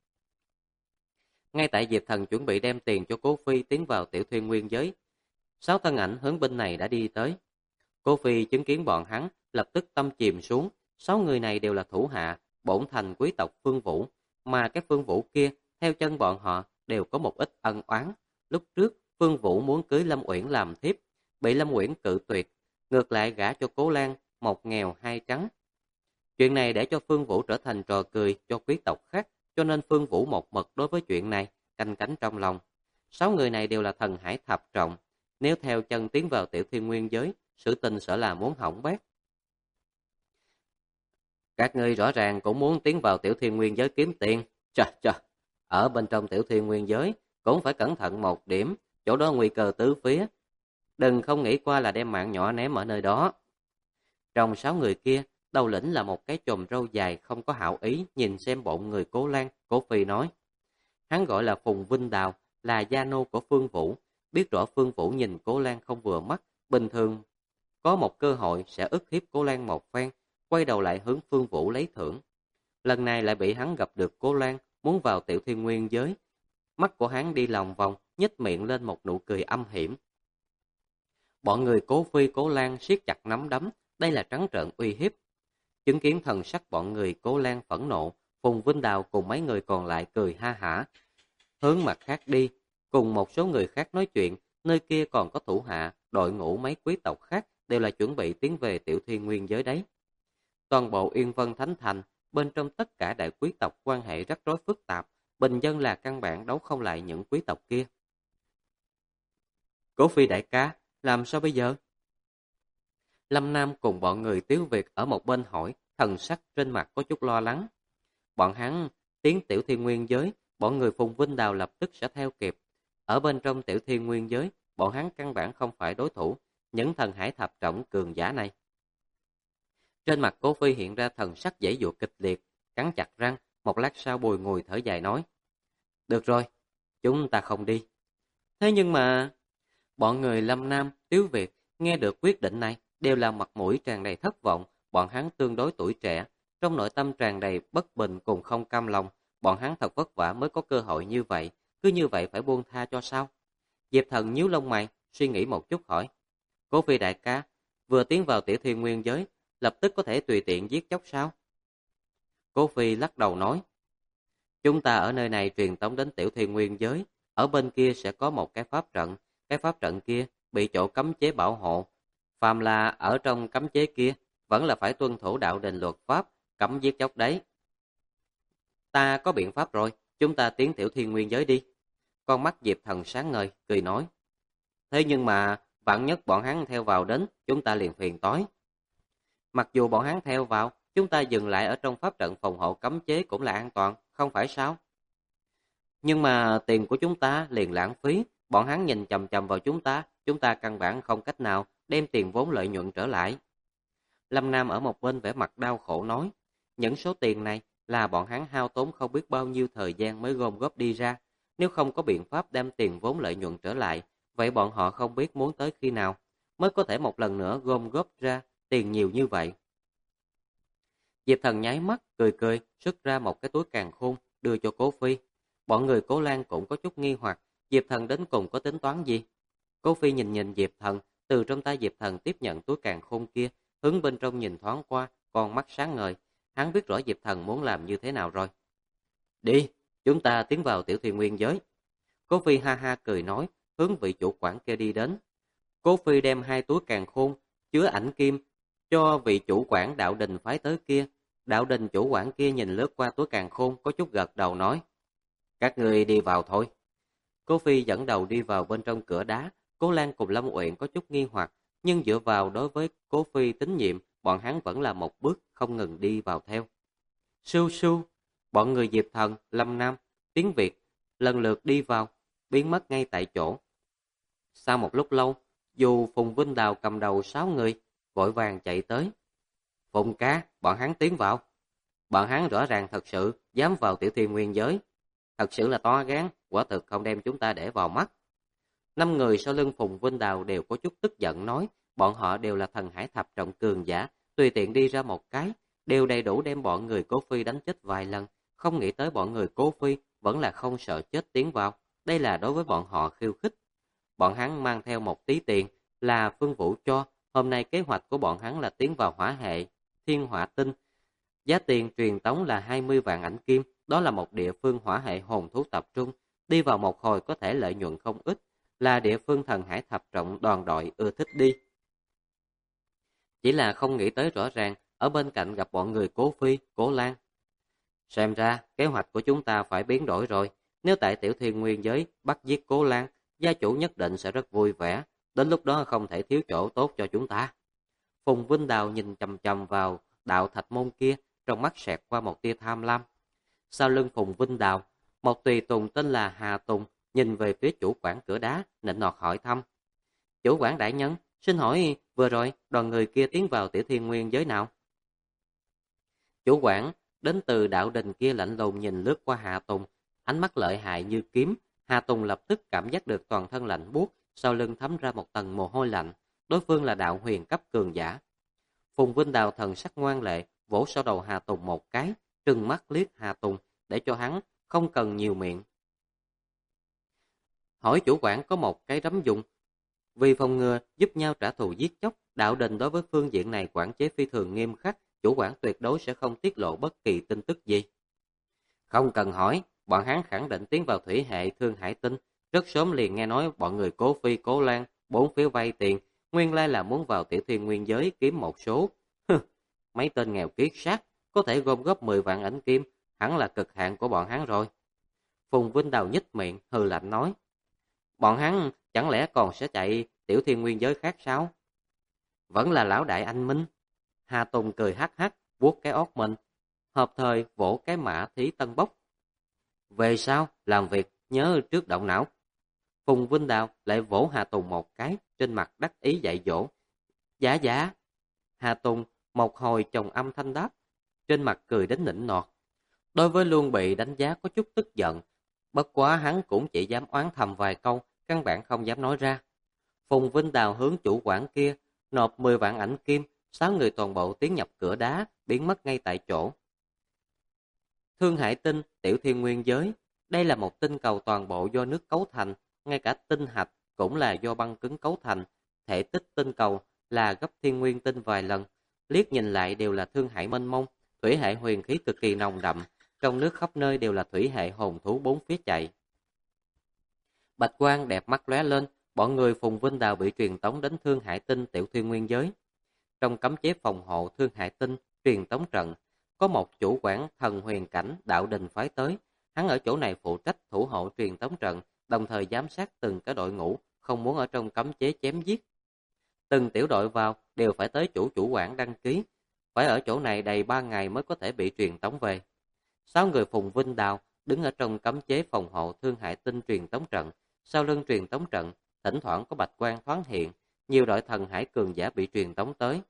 Ngay tại Diệp Thần chuẩn bị đem tiền cho Cố Phi tiến vào Tiểu Thiên Nguyên giới, 6 thân ảnh hướng bên này đã đi tới. Cố Phi chứng kiến bọn hắn, lập tức tâm chìm xuống. 6 người này đều là thủ hạ, bổn thành quý tộc Phương Vũ, mà cái Phương Vũ kia, theo chân bọn họ, đều có một ít ân oán. lúc trước Phương Vũ muốn cưới Lâm Uyển làm thiếp, bị Lâm Uyển cự tuyệt, ngược lại gả cho Cố Lan, một nghèo hai trắng. Chuyện này để cho Phương Vũ trở thành trò cười cho quý tộc khác, cho nên Phương Vũ một mực đối với chuyện này, canh cánh trong lòng. 6 người này đều là thần hải thập trọng, nếu theo chân tiến vào Tiểu Thiên Nguyên giới, sự tình sợ là muốn hỏng bét. Các ngươi rõ ràng cũng muốn tiến vào Tiểu Thiên Nguyên giới kiếm tiền. Chà chà, ở bên trong Tiểu Thiên Nguyên giới cũng phải cẩn thận một điểm, chỗ đó nguy cơ tứ phía. Đừng không nghĩ qua là đem mạng nhỏ ném ở nơi đó. Trong 6 người kia, đầu lĩnh là một cái chòm râu dài không có hảo ý nhìn xem bọn người Cố Lan, Cố Phi nói. Hắn gọi là Phùng Vinh Đào, là gia nô của Phương Vũ, biết rõ Phương Vũ nhìn Cố Lan không vừa mắt, bình thường có một cơ hội sẽ ức hiếp Cố Lan một phen, quay đầu lại hướng Phương Vũ lấy thưởng. Lần này lại bị hắn gặp được Cố Lan, muốn vào Tiểu Thiên Nguyên giới. Mắt của hắn đi lòng vòng, nhếch miệng lên một nụ cười âm hiểm. Bọn người Cố Phi Cố Lan siết chặt nắm đấm, đây là trắng trợn uy hiếp. Chứng kiến thần sắc bọn người Cố Lan phẫn nộ, Phùng Vinh Đào cùng mấy người còn lại cười ha hả. Hướng mặt khác đi, cùng một số người khác nói chuyện, nơi kia còn có thủ hạ, đội ngũ mấy quý tộc khác đều là chuẩn bị tiến về Tiểu Thiên Nguyên giới đấy. Toàn bộ Yên Vân Thánh Thành, bên trong tất cả đại quý tộc quan hệ rắc rối phức tạp, bình dân là căn bản đấu không lại những quý tộc kia. Cố Phi đại ca, làm sao bây giờ? Lâm Nam cùng bọn người Tiếu Việt ở một bên hỏi, thần sắc trên mặt có chút lo lắng. Bọn hắn tiến Tiểu Thiên Nguyên giới, bọn người Phùng Vinh Đào lập tức sẽ theo kịp. Ở bên trong Tiểu Thiên Nguyên giới, bọn hắn căn bản không phải đối thủ, những thần hải thập trọng cường giả này. Trên mặt Cố Phi hiện ra thần sắc dễ dụa kịch liệt, cắn chặt răng, một lát sau bùi ngùi thở dài nói. Được rồi, chúng ta không đi. Thế nhưng mà... Bọn người Lâm Nam, Tiếu Việt nghe được quyết định này đều là mặt mũi tràn đầy thất vọng, bọn hắn tương đối tuổi trẻ, trong nội tâm tràn đầy bất bình cùng không cam lòng, bọn hắn thật vất vả mới có cơ hội như vậy, cứ như vậy phải buông tha cho sao? Diệp Thần nhíu lông mày, suy nghĩ một chút hỏi. Cố Phi đại ca, vừa tiến vào Tiểu Thiên Nguyên giới, lập tức có thể tùy tiện giết chóc sao? Cố Phi lắc đầu nói. Chúng ta ở nơi này truyền tống đến Tiểu Thiên Nguyên giới, ở bên kia sẽ có một cái pháp trận, cái pháp trận kia bị chỗ cấm chế bảo hộ. Phàm là ở trong cấm chế kia, vẫn là phải tuân thủ đạo đình luật pháp, cấm giết chóc đấy. Ta có biện pháp rồi, chúng ta tiến Tiểu Thiên Nguyên giới đi. Con mắt Diệp Thần sáng ngời, cười nói. Thế nhưng mà, vạn nhất bọn hắn theo vào đến, chúng ta liền phiền toái. Mặc dù bọn hắn theo vào, chúng ta dừng lại ở trong pháp trận phòng hộ cấm chế cũng là an toàn, không phải sao? Nhưng mà tiền của chúng ta liền lãng phí, bọn hắn nhìn chằm chằm vào chúng ta căn bản không cách nào đem tiền vốn lợi nhuận trở lại. Lâm Nam ở một bên vẻ mặt đau khổ nói, những số tiền này là bọn hắn hao tốn không biết bao nhiêu thời gian mới gom góp đi ra, nếu không có biện pháp đem tiền vốn lợi nhuận trở lại, vậy bọn họ không biết muốn tới khi nào mới có thể một lần nữa gom góp ra tiền nhiều như vậy. Diệp Thần nháy mắt, cười cười, xuất ra một cái túi càn khôn, đưa cho Cố Phi. Bọn người Cố Lan cũng có chút nghi hoặc, Diệp Thần đến cùng có tính toán gì? Cố Phi nhìn nhìn Diệp Thần, từ trong tay Diệp Thần tiếp nhận túi càn khôn kia, hướng bên trong nhìn thoáng qua, con mắt sáng ngời. Hắn biết rõ Diệp Thần muốn làm như thế nào rồi. Đi, chúng ta tiến vào Tiểu Thiên Nguyên giới. Cố Phi ha ha cười nói, hướng vị chủ quản kia đi đến. Cố Phi đem 2 túi càn khôn, chứa ảnh kim, cho vị chủ quản đạo đình phái tới kia. Đạo đình chủ quản kia nhìn lướt qua túi càn khôn, có chút gật đầu nói. Các người đi vào thôi. Cố Phi dẫn đầu đi vào bên trong cửa đá. Cố Lan cùng Lâm Uyển có chút nghi hoặc, nhưng dựa vào đối với Cố Phi tín nhiệm, bọn hắn vẫn là một bước không ngừng đi vào theo. Sưu sưu, bọn người Diệp Thần, Lâm Nam, Tiếng Việt lần lượt đi vào, biến mất ngay tại chỗ. Sau một lúc lâu, dù Phùng Vinh Đào cầm đầu 6 người, vội vàng chạy tới. Phùng ca, bọn hắn tiến vào. Bọn hắn rõ ràng thật sự dám vào Tiểu Thiên Nguyên giới. Thật sự là to gan, quả thực không đem chúng ta để vào mắt. 5 người sau lưng Phùng Vinh Đào đều có chút tức giận nói, bọn họ đều là thần hải thập trọng cường giả, tùy tiện đi ra một cái, đều đầy đủ đem bọn người Cố Phi đánh chết vài lần, không nghĩ tới bọn người Cố Phi vẫn là không sợ chết tiến vào, đây là đối với bọn họ khiêu khích. Bọn hắn mang theo một tí tiền là Phương Vũ cho, hôm nay kế hoạch của bọn hắn là tiến vào hỏa hệ, thiên hỏa tinh. Giá tiền truyền tống là 20 vạn ảnh kim, đó là một địa phương hỏa hệ hồn thú tập trung, đi vào một hồi có thể lợi nhuận không ít, là địa phương thần hải thập trọng đoàn đội ưa thích đi. Chỉ là không nghĩ tới rõ ràng, ở bên cạnh gặp bọn người Cố Phi, Cố Lan. Xem ra, kế hoạch của chúng ta phải biến đổi rồi. Nếu tại Tiểu Thiên Nguyên giới bắt giết Cố Lan, gia chủ nhất định sẽ rất vui vẻ. Đến lúc đó không thể thiếu chỗ tốt cho chúng ta. Phùng Vinh Đào nhìn chằm chằm vào đạo thạch môn kia, trong mắt xẹt qua một tia tham lam. Sau lưng Phùng Vinh Đào, một tùy tùng tên là Hà Tùng nhìn về phía chủ quản cửa đá, nịnh nọt hỏi thăm. Chủ quản đại nhân, xin hỏi vừa rồi đoàn người kia tiến vào Tiểu Thiên Nguyên giới nào? Chủ quản đến từ đạo đình kia lạnh lùng nhìn lướt qua Hà Tùng, ánh mắt lợi hại như kiếm. Hà Tùng lập tức cảm giác được toàn thân lạnh buốt, sau lưng thấm ra một tầng mồ hôi lạnh. Đối phương là đạo huyền cấp cường giả. Phùng Vinh Đào thần sắc ngoan lệ, vỗ sau đầu Hà Tùng một cái, trừng mắt liếc Hà Tùng để cho hắn không cần nhiều miệng. Hỏi chủ quản có một cái rắm dụng, vì phòng ngừa giúp nhau trả thù giết chóc, đạo đình đối với phương diện này quản chế phi thường nghiêm khắc, chủ quản tuyệt đối sẽ không tiết lộ bất kỳ tin tức gì. Không cần hỏi, bọn hắn khẳng định tiến vào thủy hệ Thương Hải Tinh, rất sớm liền nghe nói bọn người Cố Phi, Cố Lan, bốn phía vay tiền, nguyên lai là muốn vào Tiểu Thiên Nguyên giới kiếm một số. Mấy tên nghèo kiết xác, có thể gom góp 10 vạn ảnh kim, hẳn là cực hạn của bọn hắn rồi. Phùng Vinh Đào nhếch miệng, hừ lạnh nói. Bọn hắn chẳng lẽ còn sẽ chạy Tiểu Thiên Nguyên giới khác sao? Vẫn là lão đại anh Minh. Hà Tùng cười hắc hắc, vuốt cái ót mình, hợp thời vỗ cái mã thí tân bốc. Về sau, làm việc, nhớ trước động não. Phùng Vinh Đào lại vỗ Hà Tùng một cái, trên mặt đắc ý dạy dỗ. Dạ dạ. Hà Tùng một hồi chồng âm thanh đáp, trên mặt cười đến nịnh nọt. Đối với luôn bị đánh giá có chút tức giận, bất quá hắn cũng chỉ dám oán thầm vài câu, căn bản không dám nói ra. Phùng Vinh Đào hướng chủ quản kia, nộp 10 vạn ảnh kim, 6 người toàn bộ tiến nhập cửa đá, biến mất ngay tại chỗ. Thương Hải Tinh, Tiểu Thiên Nguyên giới, đây là một tinh cầu toàn bộ do nước cấu thành, ngay cả tinh hạch cũng là do băng cứng cấu thành, thể tích tinh cầu là gấp Thiên Nguyên tinh vài lần, liếc nhìn lại đều là thương hải mênh mông, thủy hệ huyền khí cực kỳ nồng đậm, trong nước khắp nơi đều là thủy hệ hồn thú bốn phía chạy. Bạch quang đẹp mắt lóe lên, bọn người Phùng Vinh Đào bị truyền tống đến Thương Hải Tinh Tiểu Thiên Nguyên giới. Trong cấm chế phòng hộ Thương Hải Tinh truyền tống trận, có một chủ quản thần huyền cảnh đạo đình phái tới, hắn ở chỗ này phụ trách thủ hộ truyền tống trận, đồng thời giám sát từng cái đội ngũ, không muốn ở trong cấm chế chém giết. Từng tiểu đội vào đều phải tới chủ quản đăng ký, phải ở chỗ này đầy 3 ngày mới có thể bị truyền tống về. 6 người Phùng Vinh Đào đứng ở trong cấm chế phòng hộ Thương Hải Tinh truyền tống trận, sau lưng truyền tống trận, thỉnh thoảng có bạch quang thoáng hiện, nhiều đội thần hải cường giả bị truyền tống tới.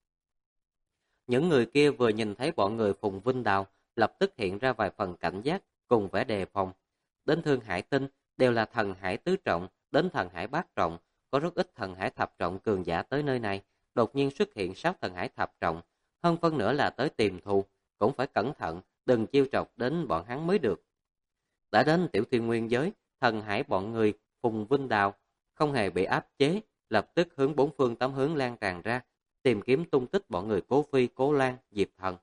Những người kia vừa nhìn thấy bọn người Phùng Vinh Đào, lập tức hiện ra vài phần cảnh giác, cùng vẻ đề phòng. Đến Thương Hải Tinh đều là thần hải tứ trọng, đến thần hải bát trọng, có rất ít thần hải thập trọng cường giả tới nơi này, đột nhiên xuất hiện 6 thần hải thập trọng, hơn phân nửa là tới tìm thù, cũng phải cẩn thận, đừng chiêu trọc đến bọn hắn mới được. Đã đến Tiểu Thiên Nguyên giới, thần hải bọn người Phùng Vinh Đào không hề bị áp chế, lập tức hướng bốn phương tám hướng lan tràn ra, tìm kiếm tung tích bọn người Cố Phi, Cố Lan, Diệp Thần.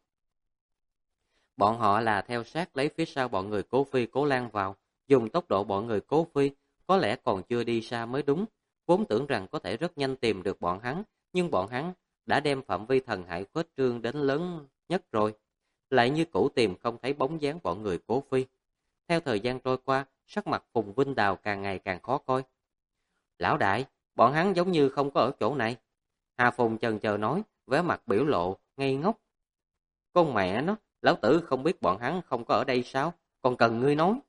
Bọn họ là theo sát lấy phía sau bọn người Cố Phi, Cố Lan vào, dùng tốc độ bọn người Cố Phi, có lẽ còn chưa đi xa mới đúng, vốn tưởng rằng có thể rất nhanh tìm được bọn hắn, nhưng bọn hắn đã đem phạm vi thần hải khuếch trương đến lớn nhất rồi, lại như cũ tìm không thấy bóng dáng bọn người Cố Phi. Theo thời gian trôi qua, sắc mặt Phùng Vinh Đào càng ngày càng khó coi. Lão đại, bọn hắn giống như không có ở chỗ này. Hà Phùng chần chờ nói, vẻ mặt biểu lộ, ngây ngốc. Con mẹ nó, lão tử không biết bọn hắn không có ở đây sao, còn cần ngươi nói.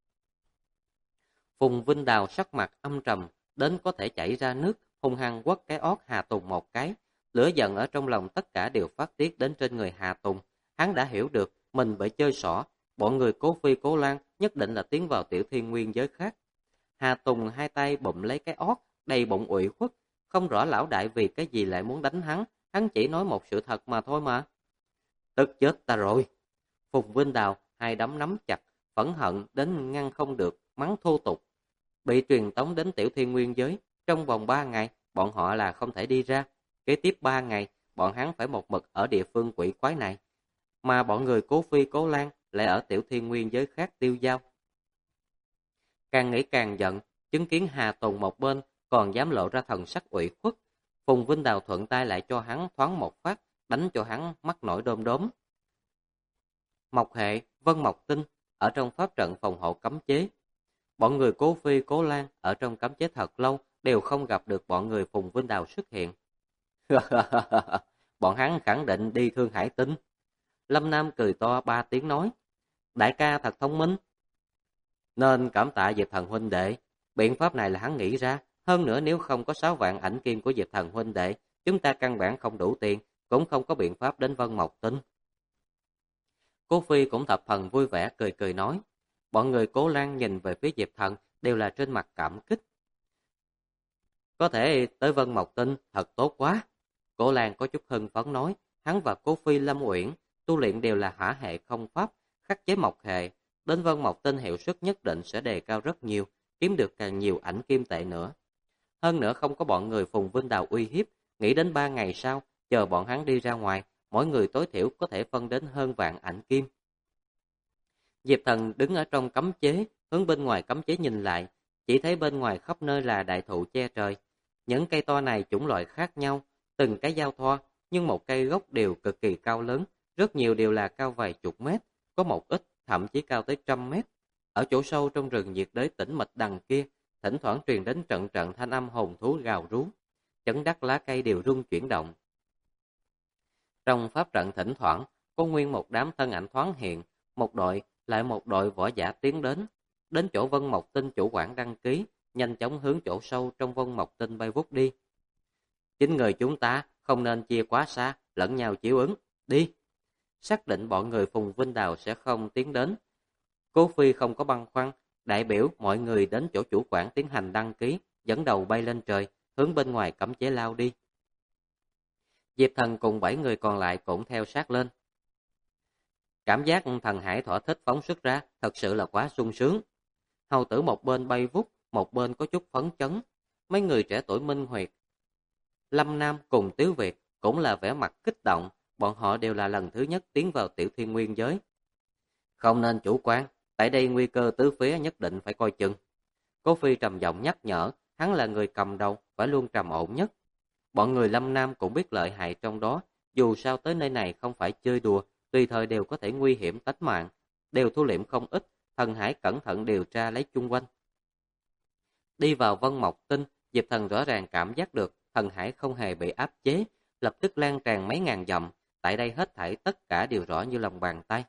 Phùng Vinh Đào sắc mặt âm trầm, đến có thể chảy ra nước, hung hăng quất cái ót Hà Tùng một cái. Lửa giận ở trong lòng tất cả đều phát tiết đến trên người Hà Tùng. Hắn đã hiểu được, mình bị chơi xỏ, bọn người Cố Phi, Cố Lan nhất định là tiến vào Tiểu Thiên Nguyên giới khác. Hà Tùng hai tay bụm lấy cái ót, đầy bụng ủy khuất, không rõ lão đại vì cái gì lại muốn đánh hắn chỉ nói một sự thật mà thôi mà. Tức chết ta rồi. Phùng Vinh Đào hai đấm nắm chặt, phẫn hận đến ngăn không được, mắng thô tục. Bị truyền tống đến Tiểu Thiên Nguyên giới, trong vòng 3 ngày, bọn họ là không thể đi ra. Kế tiếp 3 ngày, bọn hắn phải một mực ở địa phương quỷ quái này. Mà bọn người Cố Phi, Cố Lan lại ở Tiểu Thiên Nguyên giới khác tiêu dao. Càng nghĩ càng giận, chứng kiến Hà Tùng một bên còn dám lộ ra thần sắc ủy khuất. Phùng Vinh Đào thuận tay lại cho hắn thoáng một phát, đánh cho hắn mắt nổi đom đóm. Mộc Hệ, Vân Mộc Tinh ở trong pháp trận phòng hộ cấm chế. Bọn người Cố Phi, Cố Lan ở trong cấm chế thật lâu đều không gặp được bọn người Phùng Vinh Đào xuất hiện. Bọn hắn khẳng định đi Thương Hải Tinh. Lâm Nam cười to 3 tiếng nói, đại ca thật thông minh. Nên cảm tạ Diệp Thần huynh đệ, biện pháp này là hắn nghĩ ra, hơn nữa nếu không có 6 vạn ảnh kim của Diệp Thần huynh đệ, chúng ta căn bản không đủ tiền, cũng không có biện pháp đến Vân Mộc Tinh. Cố Phi cũng thập phần vui vẻ cười cười nói, bọn người Cố Lan nhìn về phía Diệp Thần đều là trên mặt cảm kích. Có thể tới Vân Mộc Tinh thật tốt quá. Cố Lan có chút hưng phấn nói, hắn và Cố Phi, Lâm Uyển tu luyện đều là hỏa hệ không pháp, khắc chế mộc hệ, đến Vân Mộc Tinh hiệu suất nhất định sẽ đề cao rất nhiều, kiếm được càng nhiều ảnh kim tệ nữa. Hơn nữa không có bọn người Phùng Vinh Đào uy hiếp, nghĩ đến 3 ngày sau, chờ bọn hắn đi ra ngoài, mỗi người tối thiểu có thể phân đến hơn vạn ảnh kim. Diệp Thần đứng ở trong cấm chế, hướng bên ngoài cấm chế nhìn lại, chỉ thấy bên ngoài khắp nơi là đại thụ che trời. Những cây to này chủng loại khác nhau, từng cái giao thoa, nhưng một cây gốc đều cực kỳ cao lớn, rất nhiều đều là cao vài chục mét, có một ít thậm chí cao tới 100 mét. Ở chỗ sâu trong rừng nhiệt đới tĩnh mịch đằng kia, thỉnh thoảng truyền đến trận trận thanh âm hồn thú gào rú, chấn đắc lá cây đều rung chuyển động. Trong pháp trận thỉnh thoảng, có nguyên một đám thân ảnh thoáng hiện, một đội lại một đội võ giả tiến đến chỗ Vân Mộc Tinh chủ quản đăng ký, nhanh chóng hướng chỗ sâu trong Vân Mộc Tinh bay vút đi. Chính người chúng ta không nên chia quá xa, lẫn nhau chiếu ứng, đi. Xác định bọn người Phùng Vinh Đào sẽ không tiến đến. Cố Phi không có băn khoăn, đại biểu mọi người đến chỗ chủ quản tiến hành đăng ký, dẫn đầu bay lên trời, hướng bên ngoài cấm chế lao đi. Diệp Thần cùng 7 người còn lại cũng theo sát lên. Cảm giác thần hải thỏa thích phóng xuất ra, thật sự là quá sung sướng. Hầu tử một bên bay vút, một bên có chút phấn chấn. Mấy người trẻ tuổi Minh Huyệt, Lâm Nam cùng Tiếu Việt cũng là vẻ mặt kích động, bọn họ đều là lần thứ nhất tiến vào tiểu thiên nguyên giới. Không nên chủ quan, tại đây nguy cơ tứ phía nhất định phải coi chừng. Cố Phi trầm giọng nhắc nhở, hắn là người cầm đầu, phải luôn trầm ổn nhất. Bọn người Lâm Nam cũng biết lợi hại trong đó, dù sao tới nơi này không phải chơi đùa, tùy thời đều có thể nguy hiểm tính mạng, đều thu liễm không ít, thần hải cẩn thận điều tra lấy chung quanh. Đi vào Vân Mộc Tinh, Diệp Thần rõ ràng cảm giác được thần hải không hề bị áp chế, lập tức lan tràn mấy ngàn dặm, tại đây hết thảy tất cả đều rõ như lòng bàn tay.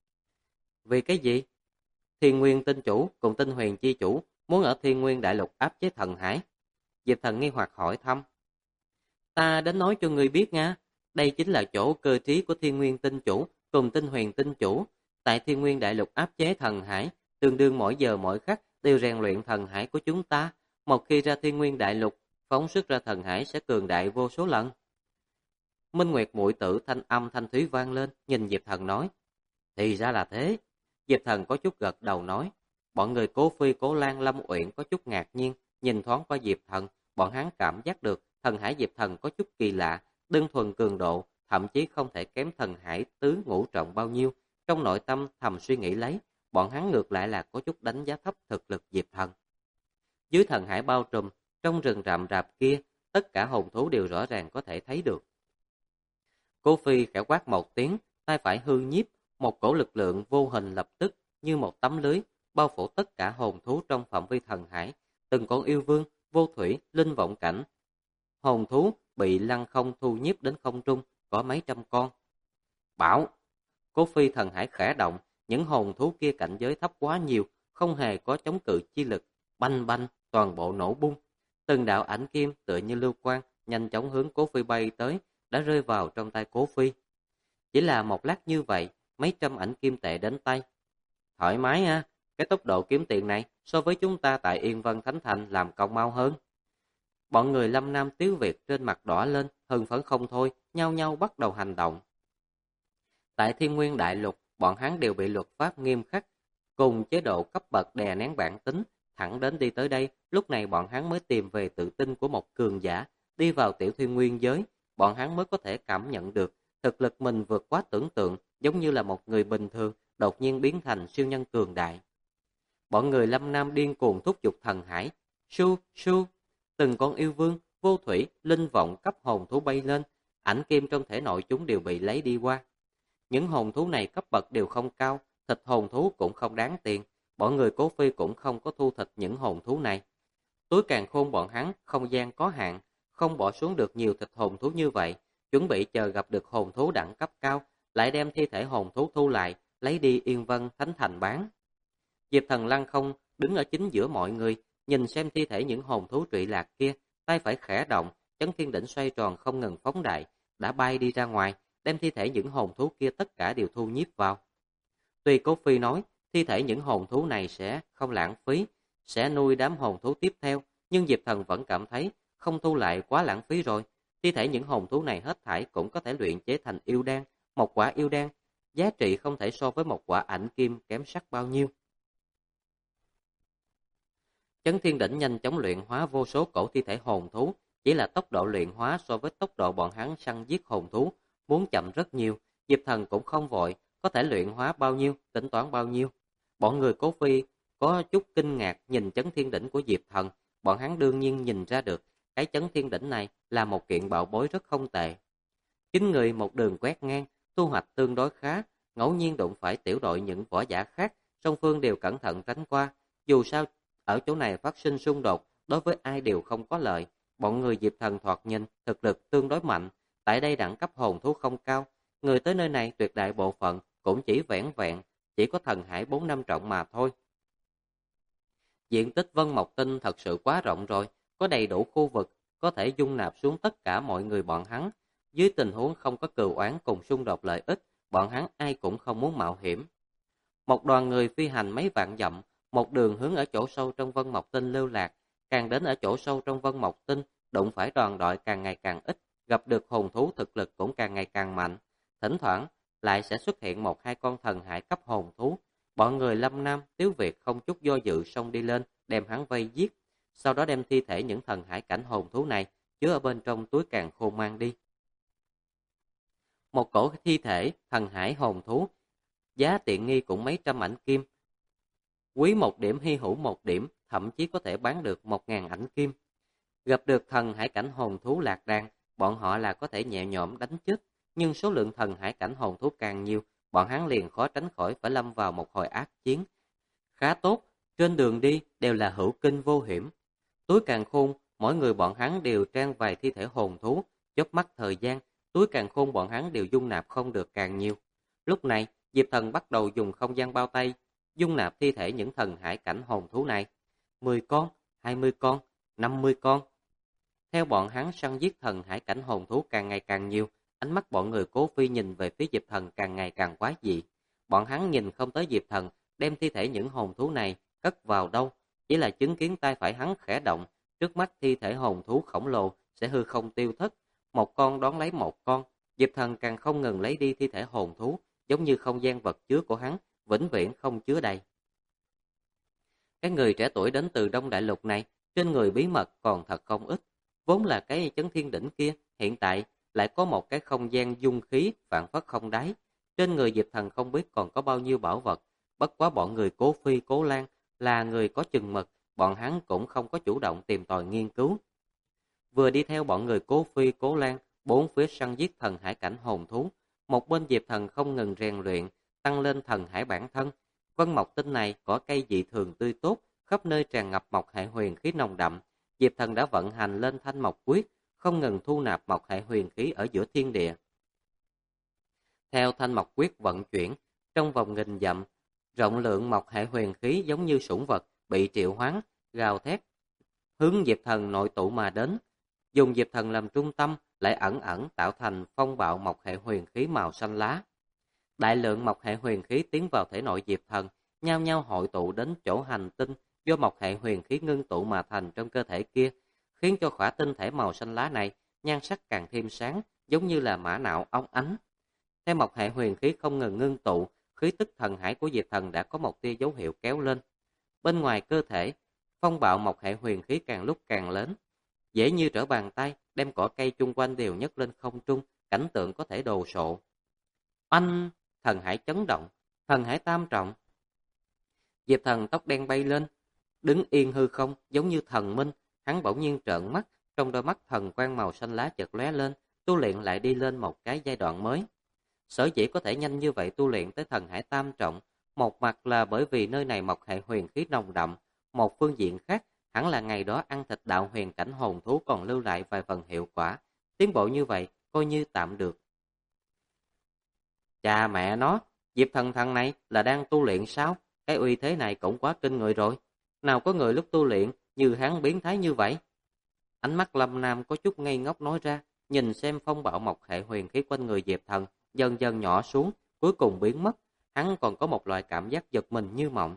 Vì cái gì? Thiên Nguyên Tinh Chủ cùng Tinh Huyền Chi Chủ muốn ở Thiên Nguyên Đại Lục áp chế thần hải. Diệp Thần nghi hoặc hỏi thăm. Ta đến nói cho ngươi biết nha, đây chính là chỗ cơ trí của Thiên Nguyên Tinh Chủ cùng Tinh Huyền Tinh Chủ. Tại Thiên Nguyên Đại Lục áp chế thần hải, tương đương mỗi giờ mỗi khắc đều rèn luyện thần hải của chúng ta. Một khi ra Thiên Nguyên Đại Lục, phóng xuất ra thần hải sẽ cường đại vô số lần. Minh Nguyệt muội tử thanh âm thanh thúy vang lên, nhìn Diệp Thần nói. Thì ra là thế. Diệp Thần có chút gật đầu nói. Bọn người Cố Phi, Cố Lan, Lâm Uyển có chút ngạc nhiên, nhìn thoáng qua Diệp Thần, bọn hắn cảm giác được thần hải Diệp Thần có chút kỳ lạ, đơn thuần cường độ, thậm chí không thể kém thần hải tứ ngũ trọng bao nhiêu. Trong nội tâm thầm suy nghĩ lấy, bọn hắn ngược lại là có chút đánh giá thấp thực lực Diệp Thần. Dưới thần hải bao trùm, trong rừng rậm rạp kia, tất cả hồn thú đều rõ ràng có thể thấy được. Cố Phi khẽ quát một tiếng, tay phải hư nhiếp, một cổ lực lượng vô hình lập tức như một tấm lưới bao phủ tất cả hồn thú trong phạm vi thần hải, từng con yêu vương, vô thủy, linh vọng cảnh. Hồn thú bị lăng không thu nhiếp đến không trung, có mấy trăm con. Bảo! Cố Phi thần hải khẽ động, những hồn thú kia cảnh giới thấp quá nhiều, không hề có chống cự chi lực, banh banh, toàn bộ nổ bung. Từng đạo ảnh kim tựa như lưu quang, nhanh chóng hướng Cố Phi bay tới, đã rơi vào trong tay Cố Phi. Chỉ là một lát như vậy, mấy trăm ảnh kim tệ đến tay. Thoải mái ha, cái tốc độ kiếm tiền này so với chúng ta tại Yên Vân Thánh Thành làm công mau hơn. Bọn người Lâm Nam Tiếu Việt trên mặt đỏ lên, hưng phấn không thôi, nhau nhau bắt đầu hành động. Tại Thiên Nguyên Đại Lục, bọn hắn đều bị luật pháp nghiêm khắc, cùng chế độ cấp bậc đè nén bản tính, thẳng đến đi tới đây, lúc này bọn hắn mới tìm về tự tin của một cường giả, đi vào tiểu Thiên Nguyên giới, bọn hắn mới có thể cảm nhận được thực lực mình vượt quá tưởng tượng, giống như là một người bình thường đột nhiên biến thành siêu nhân cường đại. Bọn người Lâm Nam điên cuồng thúc giục thần hải. Su, su, từng con yêu vương, vô thủy, linh vọng cấp hồn thú bay lên, ảnh kim trong thể nội chúng đều bị lấy đi qua. Những hồn thú này cấp bậc đều không cao, thịt hồn thú cũng không đáng tiền, bọn người Cố Phi cũng không có thu thịt những hồn thú này. Túi càn khôn bọn hắn, không gian có hạn, không bỏ xuống được nhiều thịt hồn thú như vậy, chuẩn bị chờ gặp được hồn thú đẳng cấp cao, lại đem thi thể hồn thú thu lại, lấy đi Yên Vân Thánh Thành bán. Diệp Thần lăng không, đứng ở chính giữa mọi người, nhìn xem thi thể những hồn thú trụy lạc kia, tay phải khẽ động, chấn thiên đỉnh xoay tròn không ngừng phóng đại, đã bay đi ra ngoài, đem thi thể những hồn thú kia tất cả đều thu nhiếp vào. Tuy Cố Phi nói, thi thể những hồn thú này sẽ không lãng phí, sẽ nuôi đám hồn thú tiếp theo, nhưng Diệp Thần vẫn cảm thấy không thu lại quá lãng phí rồi. Thi thể những hồn thú này hết thảy cũng có thể luyện chế thành yêu đan, một quả yêu đan, giá trị không thể so với một quả ảnh kim kém sắc bao nhiêu. Chấn Thiên Đỉnh nhanh chóng luyện hóa vô số cổ thi thể hồn thú, chỉ là tốc độ luyện hóa so với tốc độ bọn hắn săn giết hồn thú, muốn chậm rất nhiều, Diệp Thần cũng không vội, có thể luyện hóa bao nhiêu, tính toán bao nhiêu. Bọn người Cố Phi có chút kinh ngạc nhìn Chấn Thiên Đỉnh của Diệp Thần, bọn hắn đương nhiên nhìn ra được, cái Chấn Thiên Đỉnh này là một kiện bảo bối rất không tệ. 9 người một đường quét ngang, thu hoạch tương đối khá, ngẫu nhiên đụng phải tiểu đội những võ giả khác, song phương đều cẩn thận tránh qua, dù sao ở chỗ này phát sinh xung đột, đối với ai đều không có lợi. Bọn người Diệp Thần thoạt nhìn thực lực tương đối mạnh, tại đây đẳng cấp hồn thú không cao, người tới nơi này tuyệt đại bộ phận cũng chỉ vẻn vẹn, chỉ có thần hải 4 năm trọng mà thôi. Diện tích Vân Mộc Tinh thật sự quá rộng rồi, có đầy đủ khu vực, có thể dung nạp xuống tất cả mọi người bọn hắn. Dưới tình huống không có cừu oán cùng xung đột lợi ích, bọn hắn ai cũng không muốn mạo hiểm. Một đoàn người phi hành mấy vạn dặm, một đường hướng ở chỗ sâu trong Vân Mộc Tinh lưu lạc, càng đến ở chỗ sâu trong Vân Mộc Tinh, đụng phải đoàn đội càng ngày càng ít, gặp được hồn thú thực lực cũng càng ngày càng mạnh. Thỉnh thoảng lại sẽ xuất hiện một hai con thần hải cấp hồn thú. Bọn người Lâm Nam, Tiếu Việt không chút do dự xông đi lên, đem hắn vây giết, sau đó đem thi thể những thần hải cảnh hồn thú này chứa ở bên trong túi càn khôn mang đi. Một cổ thi thể thần hải hồn thú, giá tiện nghi cũng mấy trăm ảnh kim. Quý một điểm hy hữu một điểm, thậm chí có thể bán được 1.000 ảnh kim. Gặp được thần hải cảnh hồn thú lạc đàn, bọn họ là có thể nhẹ nhõm đánh chết, nhưng số lượng thần hải cảnh hồn thú càng nhiều, bọn hắn liền khó tránh khỏi phải lâm vào một hồi ác chiến. Khá tốt, trên đường đi đều là hữu kinh vô hiểm. Túi càn khôn, mỗi người bọn hắn đều trang vài thi thể hồn thú, chớp mắt thời gian, túi càn khôn bọn hắn đều dung nạp không được càng nhiều. Lúc này, Diệp Thần bắt đầu dùng không gian bao tay, dung nạp thi thể những thần hải cảnh hồn thú này. 10 con, 20 con, 50 con. Theo bọn hắn săn giết thần hải cảnh hồn thú càng ngày càng nhiều, ánh mắt bọn người Cố Phi nhìn về phía Diệp Thần càng ngày càng quái dị. Bọn hắn nhìn không tới Diệp Thần đem thi thể những hồn thú này cất vào đâu, chỉ là chứng kiến tay phải hắn khẽ động, trước mắt thi thể hồn thú khổng lồ sẽ hư không tiêu thất, một con đón lấy một con. Diệp Thần càng không ngừng lấy đi thi thể hồn thú, giống như không gian vật chứa của hắn vĩnh viễn không chứa đầy. Cái người trẻ tuổi đến từ Đông Đại Lục này, trên người bí mật còn thật không ít. Vốn là cái Chấn Thiên Đỉnh kia, hiện tại lại có một cái không gian dung khí phảng phất không đáy. Trên người Diệp Thần không biết còn có bao nhiêu bảo vật, bất quá bọn người Cố Phi, Cố Lan là người có chừng mực, bọn hắn cũng không có chủ động tìm tòi nghiên cứu. Vừa đi theo bọn người Cố Phi, Cố Lan, bốn phía săn giết thần hải cảnh hồn thú, một bên Diệp Thần không ngừng rèn luyện, tăng lên thần hải bản thân. Vân Mộc Tinh này có cây dị thường tươi tốt, khắp nơi tràn ngập mộc hệ huyền khí nồng đậm. Diệp Thần đã vận hành lên Thanh Mộc Quyết, không ngừng thu nạp mộc hệ huyền khí ở giữa thiên địa. Theo Thanh Mộc Quyết vận chuyển, trong vòng nghìn dặm, rộng lượng mộc hệ huyền khí giống như sủng vật bị triệu hoán, gào thét, hướng Diệp Thần nội tụ mà đến. Dùng Diệp Thần làm trung tâm, lại ẩn ẩn tạo thành phong bạo mộc hệ huyền khí màu xanh lá. Đại lượng mộc hệ huyền khí tiến vào thể nội Diệp Thần, nhao nhao hội tụ đến chỗ hành tinh do mộc hệ huyền khí ngưng tụ mà thành trong cơ thể kia, khiến cho khỏa tinh thể màu xanh lá này nhan sắc càng thêm sáng, giống như là mã não óng ánh. Theo mộc hệ huyền khí không ngừng ngưng tụ, khí tức thần hải của Diệp Thần đã có một tia dấu hiệu kéo lên. Bên ngoài cơ thể, phong bạo mộc hệ huyền khí càng lúc càng lớn, dễ như trở bàn tay, đem cỏ cây chung quanh đều nhấc lên không trung, cảnh tượng có thể đồ sộ. Oanh! Thần hải chấn động, thần hải tam trọng. Diệp Thần tóc đen bay lên, đứng yên hư không giống như thần minh, hắn bỗng nhiên trợn mắt, trong đôi mắt thần quang màu xanh lá chợt lóe lên, tu luyện lại đi lên một cái giai đoạn mới. Sở dĩ có thể nhanh như vậy tu luyện tới thần hải tam trọng, một mặt là bởi vì nơi này mộc hệ huyền khí nồng đậm, một phương diện khác hẳn là ngày đó ăn thịt đạo huyền cảnh hồn thú còn lưu lại vài phần hiệu quả, tiến bộ như vậy coi như tạm được. Cha mẹ nó, Diệp Thần thằng này là đang tu luyện sao? Cái uy thế này cũng quá kinh người rồi. Nào có người lúc tu luyện như hắn biến thái như vậy? Ánh mắt Lâm Nam có chút ngây ngốc nói ra, nhìn xem phong bạo mộc hệ huyền khí quanh người Diệp Thần dần dần nhỏ xuống, cuối cùng biến mất. Hắn còn có một loại cảm giác giật mình như mộng.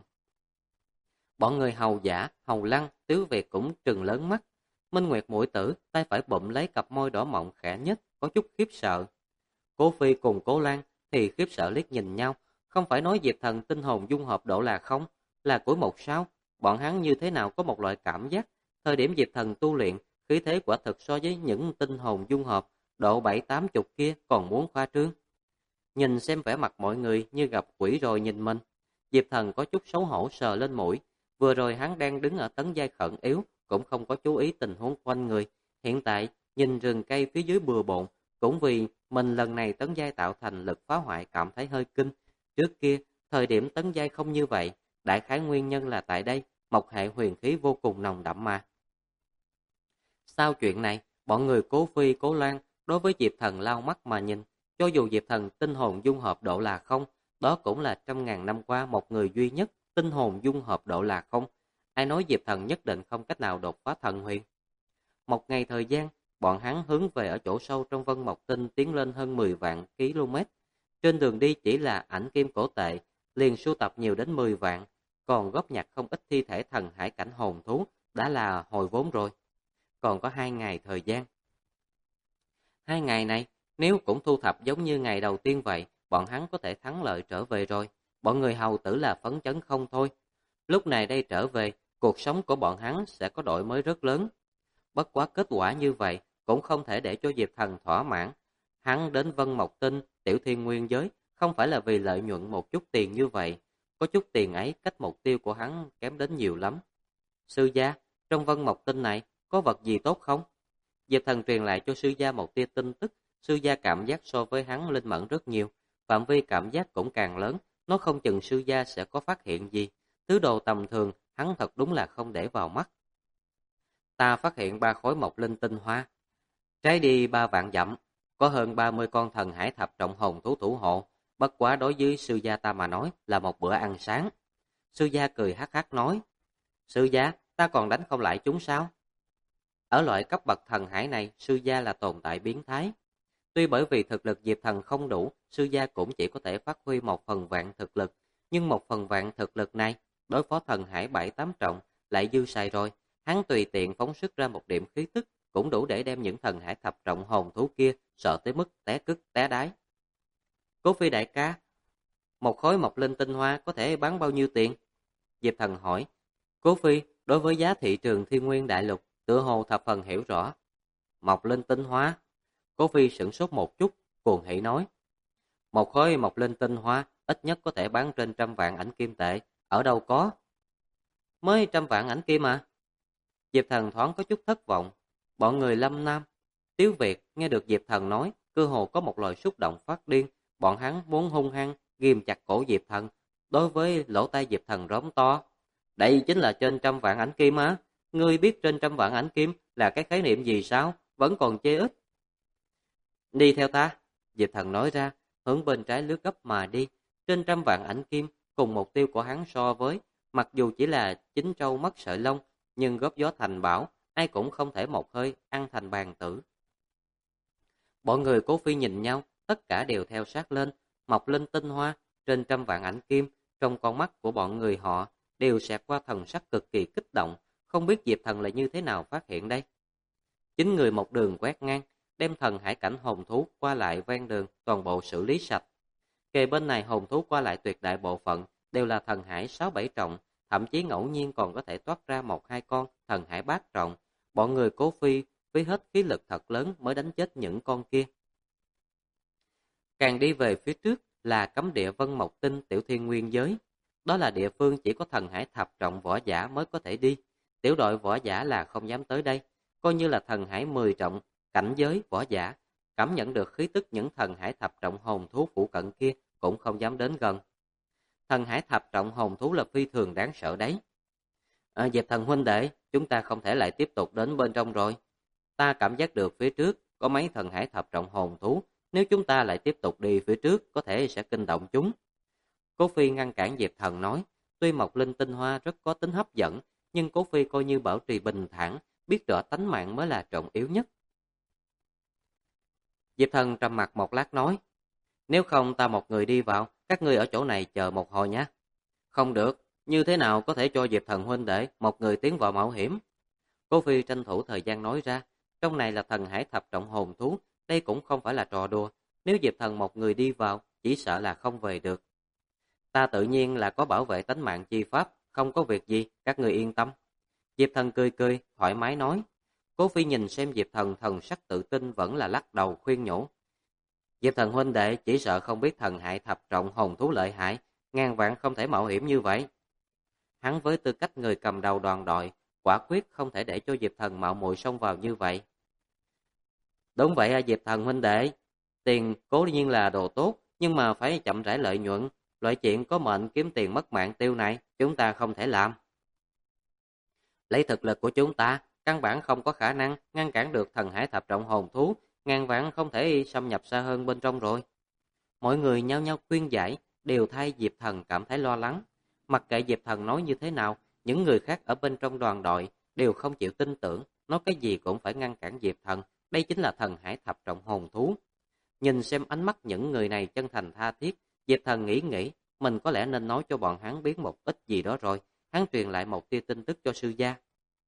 Bọn người Hầu Giả, Hầu Lăng, Tiếu Việt cũng trừng lớn mắt. Minh Nguyệt Muội Tử tay phải bụm lấy cặp môi đỏ mọng khẽ nhất, có chút khiếp sợ. Cố Phi cùng Cố Lan thì khiếp sợ liếc nhìn nhau, không phải nói Diệp Thần tinh hồn dung hợp độ là không, là cuối một sao, bọn hắn như thế nào có một loại cảm giác, thời điểm Diệp Thần tu luyện, khí thế quả thực so với những tinh hồn dung hợp, độ 7-80 kia còn muốn khoa trương. Nhìn xem vẻ mặt mọi người như gặp quỷ rồi nhìn mình, Diệp Thần có chút xấu hổ sờ lên mũi, vừa rồi hắn đang đứng ở tấn giai khẩn yếu, cũng không có chú ý tình huống quanh người, hiện tại nhìn rừng cây phía dưới bừa bộn, cũng vì mình lần này tấn giai tạo thành lực phá hoại cảm thấy hơi kinh. Trước kia, thời điểm tấn giai không như vậy, đại khái nguyên nhân là tại đây, mộc hệ huyền khí vô cùng nồng đậm mà. Sau chuyện này, bọn người Cố Phi, Cố Lan đối với Diệp Thần lau mắt mà nhìn, cho dù Diệp Thần tinh hồn dung hợp độ là không, đó cũng là trăm ngàn năm qua một người duy nhất tinh hồn dung hợp độ là không. Ai nói Diệp Thần nhất định không cách nào đột phá thần huyền. Một ngày thời gian, bọn hắn hướng về ở chỗ sâu trong Vân Mộc Tinh tiến lên hơn 10 vạn km. Trên đường đi chỉ là ảnh kim cổ tệ, liền sưu tập nhiều đến 10 vạn, còn góp nhặt không ít thi thể thần hải cảnh hồn thú, đã là hồi vốn rồi. Còn có 2 ngày thời gian. 2 ngày này, nếu cũng thu thập giống như ngày đầu tiên vậy, bọn hắn có thể thắng lợi trở về rồi. Bọn người hầu tử là phấn chấn không thôi. Lúc này đây trở về, cuộc sống của bọn hắn sẽ có đổi mới rất lớn. Bất quá kết quả như vậy cũng không thể để cho Diệp Thần thỏa mãn. Hắn đến Vân Mộc Tinh, Tiểu Thiên Nguyên Giới không phải là vì lợi nhuận một chút tiền như vậy. Có chút tiền ấy cách mục tiêu của hắn kém đến nhiều lắm. Sư gia, trong Vân Mộc Tinh này có vật gì tốt không? Diệp Thần truyền lại cho sư gia một tia tin tức. Sư gia cảm giác so với hắn linh mẫn rất nhiều. Phạm vi cảm giác cũng càng lớn. Nó không chừng sư gia sẽ có phát hiện gì. Thứ đồ tầm thường hắn thật đúng là không để vào mắt. Ta phát hiện 3 khối mộc linh tinh hoa. Trái đi 3 vạn dặm, có hơn 30 con thần hải thập trọng hồn thú thủ hộ, bất quá đối với sư gia ta mà nói là một bữa ăn sáng. Sư gia cười hắc hắc nói, sư gia, ta còn đánh không lại chúng sao? Ở loại cấp bậc thần hải này, sư gia là tồn tại biến thái. Tuy bởi vì thực lực Diệp Thần không đủ, sư gia cũng chỉ có thể phát huy 1/1000 thực lực, nhưng 1/1000 thực lực này, đối phó thần hải 7-8 trọng, lại dư xài rồi. Hắn tùy tiện phóng xuất ra một điểm khí tức, cũng đủ để đem những thần hải thập trọng hồn thú kia sợ tới mức té cứt té đái. Cố Phi đại ca, một khối mộc linh tinh hoa có thể bán bao nhiêu tiền? Diệp Thần hỏi. Cố Phi đối với giá thị trường Thiên Nguyên Đại Lục tựa hồ thập phần hiểu rõ. Mộc linh tinh hoa? Cố Phi sửng sốt một chút, cuồng hỉ nói. Một khối mộc linh tinh hoa ít nhất có thể bán trên 100 vạn ảnh kim tệ, ở đâu có? Mới 100 vạn ảnh kim à? Diệp Thần thoáng có chút thất vọng. Bọn người Lâm Nam, Tiếu Việt nghe được Diệp Thần nói, cơ hồ có một loại xúc động phát điên. Bọn hắn muốn hung hăng ghim chặt cổ Diệp Thần. Đối với lỗ tai Diệp Thần rống to, đây chính là trên 100 vạn ảnh kim á? Ngươi biết trên 100 vạn ảnh kim là cái khái niệm gì sao? Vẫn còn chê ít. Đi theo ta, Diệp Thần nói ra, hướng bên trái lướt gấp mà đi. Trên 100 vạn ảnh kim cùng mục tiêu của hắn so với, mặc dù chỉ là chín trâu mất sợi lông, nhưng góp gió thành bão, ai cũng không thể một hơi ăn thành bàn tử. Bọn người Cố Phi nhìn nhau, tất cả đều theo sát lên, mọc lên tinh hoa, trên 100 vạn ảnh kim, trong con mắt của bọn người họ đều xẹt qua thần sắc cực kỳ kích động, không biết Diệp Thần là như thế nào phát hiện đây. Chính người một đường quét ngang, đem thần hải cảnh hồn thú qua lại ven đường, toàn bộ xử lý sạch. Kề bên này hồn thú qua lại tuyệt đại bộ phận đều là thần hải 6-7 trọng, thậm chí ngẫu nhiên còn có thể toát ra 1-2 con thần hải bát trọng. Bọn người Cố Phi phí hết khí lực thật lớn mới đánh chết những con kia. Càng đi về phía trước là cấm địa Vân Mộc Tinh Tiểu Thiên Nguyên Giới. Đó là địa phương chỉ có thần hải thập trọng võ giả mới có thể đi. Tiểu đội võ giả là không dám tới đây. Coi như là thần hải 10 trọng cảnh giới võ giả, cảm nhận được khí tức những thần hải thập trọng hồn thú phụ cận kia cũng không dám đến gần. Thần hải thập trọng hồn thú là phi thường đáng sợ đấy. Diệp thần huynh đệ, chúng ta không thể lại tiếp tục đến bên trong rồi. Ta cảm giác được phía trước có mấy thần hải thập trọng hồn thú, nếu chúng ta lại tiếp tục đi phía trước có thể sẽ kinh động chúng. Cố Phi ngăn cản Diệp thần nói, tuy Mộc Linh tinh hoa rất có tính hấp dẫn, nhưng Cố Phi coi như bảo trì bình thản, biết rõ tánh mạng mới là trọng yếu nhất. Diệp thần trầm mặt một lát nói, nếu không ta một người đi vào, các ngươi ở chỗ này chờ một hồi nhé. Không được, như thế nào có thể cho Diệp thần huynh đệ một người tiến vào mạo hiểm? Cố Phi tranh thủ thời gian nói ra, trong này là thần hải thập trọng hồn thú, đây cũng không phải là trò đùa, nếu Diệp thần một người đi vào, chỉ sợ là không về được. Ta tự nhiên là có bảo vệ tánh mạng chi pháp, không có việc gì, các người yên tâm. Diệp thần cười cười, thoải mái nói. Cố Phi nhìn xem Diệp thần thần sắc tự tin vẫn là lắc đầu khuyên nhủ. Diệp thần huynh đệ chỉ sợ không biết thần hải thập trọng hồn thú lợi hại, ngàn vạn không thể mạo hiểm như vậy. Hắn với tư cách người cầm đầu đoàn đội, quả quyết không thể để cho Diệp thần mạo muội xông vào như vậy. Đúng vậy Diệp thần huynh đệ, tiền cố nhiên là đồ tốt, nhưng mà phải chậm rãi lợi nhuận, loại chuyện có mệnh kiếm tiền mất mạng tiêu này, chúng ta không thể làm. Lấy thực lực của chúng ta, căn bản không có khả năng ngăn cản được thần hải thập trọng hồn thú, ngàn vạn không thể xâm nhập xa hơn bên trong rồi. Mọi người nhau nhau khuyên giải, đều thay Diệp thần cảm thấy lo lắng. Mặc kệ Diệp thần nói như thế nào, những người khác ở bên trong đoàn đội đều không chịu tin tưởng, nói cái gì cũng phải ngăn cản Diệp thần, đây chính là thần hải thập trọng hồn thú. Nhìn xem ánh mắt những người này chân thành tha thiết, Diệp thần nghĩ, mình có lẽ nên nói cho bọn hắn biết một ít gì đó rồi, hắn truyền lại một tia tin tức cho sư gia.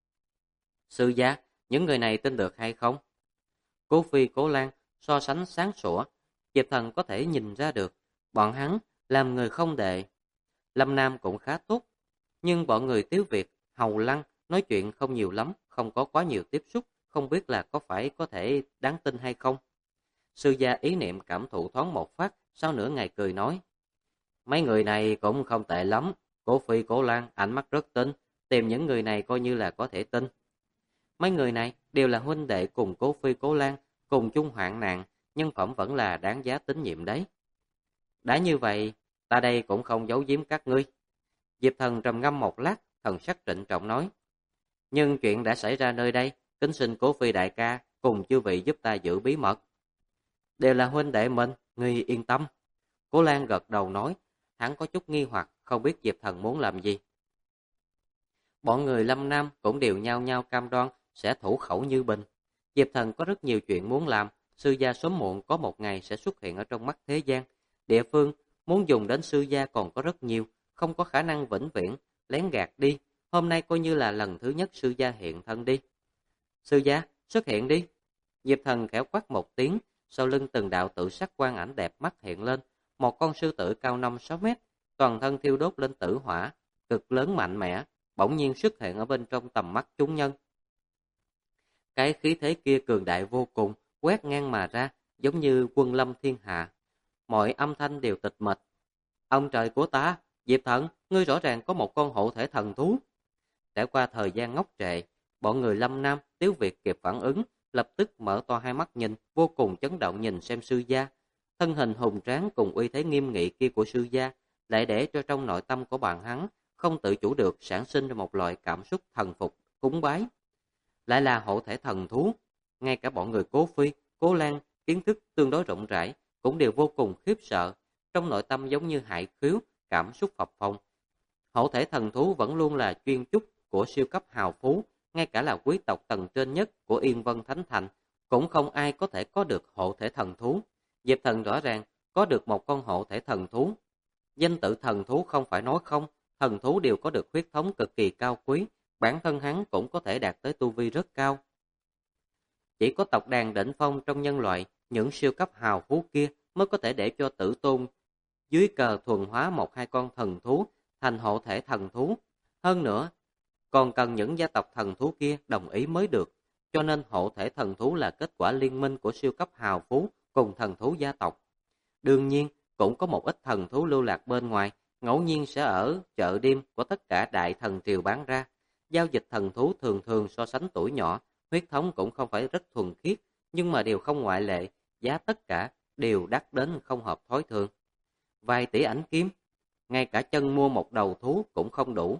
Sư gia, những người này tin được hay không? Cố Phi Cố Lan so sánh sáng sủa, Diệp thần có thể nhìn ra được, bọn hắn làm người không đệ. Lâm Nam cũng khá tốt, nhưng bọn người Tiếu Việt, Hầu Lăng nói chuyện không nhiều lắm, không có quá nhiều tiếp xúc, không biết là có thể đáng tin hay không. Sư gia ý niệm cảm thụ thoáng một phát, sau nửa ngày cười nói. Mấy người này cũng không tệ lắm, Cố Phi Cố Lan ánh mắt rất tin, tìm những người này coi như là có thể tin. Mấy người này đều là huynh đệ cùng Cố Phi Cố Lan, cùng chung hoạn nạn, nhân phẩm vẫn là đáng giá tín nhiệm đấy. Đã như vậy, ta đây cũng không giấu giếm các ngươi. Diệp thần trầm ngâm một lát, thần sắc trịnh trọng nói. Nhưng chuyện đã xảy ra nơi đây, kính xin Cố Phi đại ca cùng chư vị giúp ta giữ bí mật. Đều là huynh đệ mình, ngươi yên tâm. Cố Lan gật đầu nói, hắn có chút nghi hoặc, không biết Diệp thần muốn làm gì. Bọn người Lâm Nam cũng đều nhao nhao cam đoan sẽ thủ khẩu như bình. Diệp thần có rất nhiều chuyện muốn làm, sư gia sớm muộn có một ngày sẽ xuất hiện ở trong mắt thế gian. Địa phương muốn dùng đến sư gia còn có rất nhiều, không có khả năng vĩnh viễn, lén gạt đi. Hôm nay coi như là lần thứ nhất sư gia hiện thân đi. Sư gia, xuất hiện đi. Diệp thần khẽ quát một tiếng, sau lưng từng đạo tự sắc quang ảnh đẹp mắt hiện lên. Một con sư tử cao 5-6 mét, toàn thân thiêu đốt lên tử hỏa, cực lớn mạnh mẽ, bỗng nhiên xuất hiện ở bên trong tầm mắt chúng nhân. Cái khí thế kia cường đại vô cùng, quét ngang mà ra, giống như quân lâm thiên hạ. Mọi âm thanh đều tịch mịch. Ông trời của ta, Diệp thần, ngươi rõ ràng có một con hộ thể thần thú. Trải qua thời gian ngốc trệ, bọn người Lâm Nam, Tiếu Việt kịp phản ứng, lập tức mở to hai mắt nhìn, vô cùng chấn động nhìn xem sư gia. Thân hình hùng tráng cùng uy thế nghiêm nghị kia của sư gia, lại để cho trong nội tâm của bạn hắn không tự chủ được sản sinh ra một loại cảm xúc thần phục, cúng bái. Lại là hộ thể thần thú, ngay cả bọn người Cố Phi, Cố Lan kiến thức tương đối rộng rãi cũng đều vô cùng khiếp sợ, trong nội tâm giống như hải khiếu, cảm xúc phập phồng. Hộ thể thần thú vẫn luôn là chuyên chúc của siêu cấp hào phú, ngay cả là quý tộc tầng trên nhất của Yên Vân Thánh Thành, cũng không ai có thể có được hộ thể thần thú. Diệp thần rõ ràng có được một con hộ thể thần thú. Danh tự thần thú không phải nói không, thần thú đều có được huyết thống cực kỳ cao quý, bản thân hắn cũng có thể đạt tới tu vi rất cao. Chỉ có tộc đàn đỉnh phong trong nhân loại, những siêu cấp hào phú kia mới có thể để cho tử tôn dưới cờ thuần hóa 1-2 con thần thú thành hộ thể thần thú. Hơn nữa, còn cần những gia tộc thần thú kia đồng ý mới được, cho nên hộ thể thần thú là kết quả liên minh của siêu cấp hào phú cùng thần thú gia tộc. Đương nhiên, cũng có một ít thần thú lưu lạc bên ngoài, ngẫu nhiên sẽ ở chợ đêm của tất cả đại thần triều bán ra. Giao dịch thần thú thường thường so sánh tuổi nhỏ, huyết thống cũng không phải rất thuần khiết, nhưng mà đều không ngoại lệ, giá tất cả đều đắt đến không hợp thói thường. Vài tỷ ảnh kim, ngay cả chân mua một đầu thú cũng không đủ.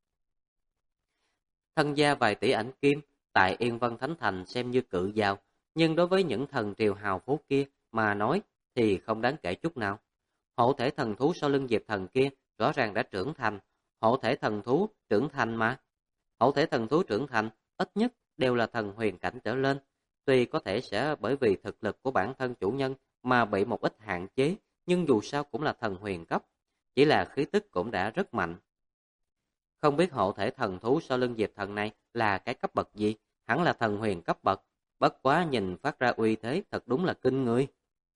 Thân gia vài tỷ ảnh kim, tại Yên Vân Thánh Thành xem như cự giàu, nhưng đối với những thần triều hào phú kia mà nói thì không đáng kể chút nào. Hộ thể thần thú sau lưng Diệp Thần kia rõ ràng đã trưởng thành, hộ thể thần thú trưởng thành mà. Hộ thể thần thú trưởng thành ít nhất đều là thần huyền cảnh trở lên, tuy có thể sẽ bởi vì thực lực của bản thân chủ nhân mà bị một ít hạn chế, nhưng dù sao cũng là thần huyền cấp, chỉ là khí tức cũng đã rất mạnh. Không biết hộ thể thần thú sau lưng Diệp Thần này là cái cấp bậc gì, hẳn là thần huyền cấp bậc, bất quá nhìn phát ra uy thế thật đúng là kinh người.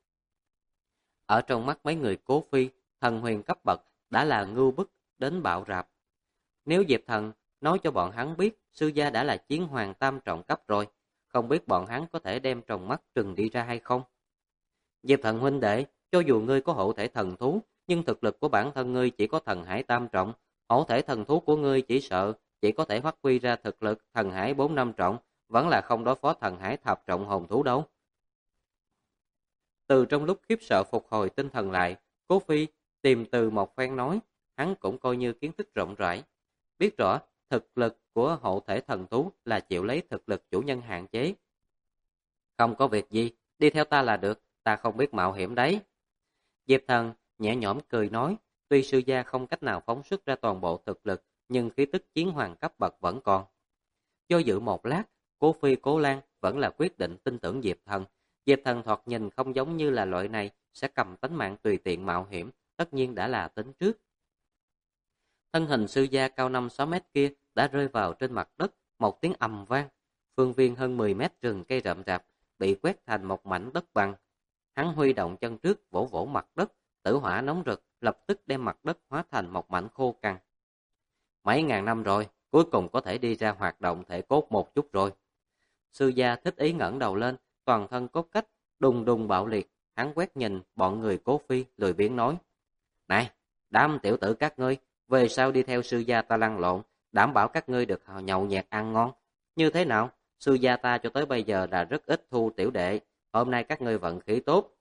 Ở trong mắt mấy người Cố Phi, thần huyền cấp bậc đã là ngưu bức đến bạo rạp. Nếu Diệp Thần nói cho bọn hắn biết sư gia đã là chiến hoàng tam trọng cấp rồi, không biết bọn hắn có thể đem tròng mắt trừng đi ra hay không. Diệp Thần huynh đệ, cho dù ngươi có hộ thể thần thú, nhưng thực lực của bản thân ngươi chỉ có thần hải tam trọng, hộ thể thần thú của ngươi chỉ sợ chỉ có thể phát huy ra thực lực thần hải 4-5 trọng, vẫn là không đối phó thần hải thập trọng hồn thú đâu. Từ trong lúc khiếp sợ phục hồi tinh thần lại, Cố Phi tìm từ một phen nói, hắn cũng coi như kiến thức rộng rãi, biết rõ thực lực của hộ thể thần thú là chịu lấy thực lực chủ nhân hạn chế. Không có việc gì, đi theo ta là được, ta không biết mạo hiểm đấy. Diệp Thần nhẹ nhõm cười nói, tuy sư gia không cách nào phóng xuất ra toàn bộ thực lực, nhưng khí tức chiến hoàng cấp bậc vẫn còn. Do dự một lát, Cố Phi Cố Lan vẫn là quyết định tin tưởng Diệp Thần. Diệp Thần thoạt nhìn không giống như là loại này sẽ cầm tính mạng tùy tiện mạo hiểm, tất nhiên đã là tính trước. Thân hình sư gia cao 5-6 mét kia đã rơi vào trên mặt đất, một tiếng ầm vang. Phương viên hơn 10 mét rừng cây rậm rạp bị quét thành một mảnh đất bằng. Hắn huy động chân trước vỗ vỗ mặt đất, tử hỏa nóng rực lập tức đem mặt đất hóa thành một mảnh khô cằn. Mấy ngàn năm rồi, cuối cùng có thể đi ra hoạt động thể cốt một chút rồi. Sư gia thích ý ngẩng đầu lên, toàn thân cốt cách đùng đùng bạo liệt, hắn quét nhìn bọn người Cố Phi, lười biếng nói: "Này, đám tiểu tử các ngươi, về sau đi theo sư gia ta lăn lộn, đảm bảo các ngươi được nhậu nhẹt ăn ngon. Như thế nào? Sư gia ta cho tới bây giờ là rất ít thu tiểu đệ, hôm nay các ngươi vận khí tốt."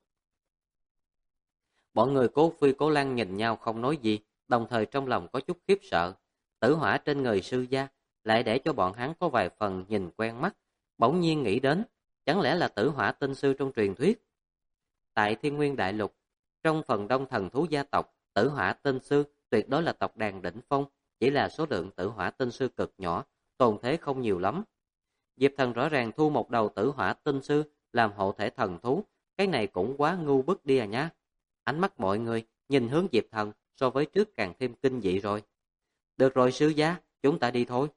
Bọn người Cố Phi Cố Lan nhìn nhau không nói gì, đồng thời trong lòng có chút khiếp sợ. Tử hỏa trên người sư gia lại để cho bọn hắn có vài phần nhìn quen mắt, bỗng nhiên nghĩ đến, chẳng lẽ là tử hỏa tinh sư trong truyền thuyết? Tại Thiên Nguyên Đại Lục, trong phần đông thần thú gia tộc, tử hỏa tinh sư tuyệt đối là tộc đàn đỉnh phong, chỉ là số lượng tử hỏa tinh sư cực nhỏ, tồn thế không nhiều lắm. Diệp Thần rõ ràng thu một đầu tử hỏa tinh sư làm hộ thể thần thú, cái này cũng quá ngu bức đi à nhá. Ánh mắt mọi người nhìn hướng Diệp Thần so với trước càng thêm kinh dị rồi. Được rồi sư gia, chúng ta đi thôi.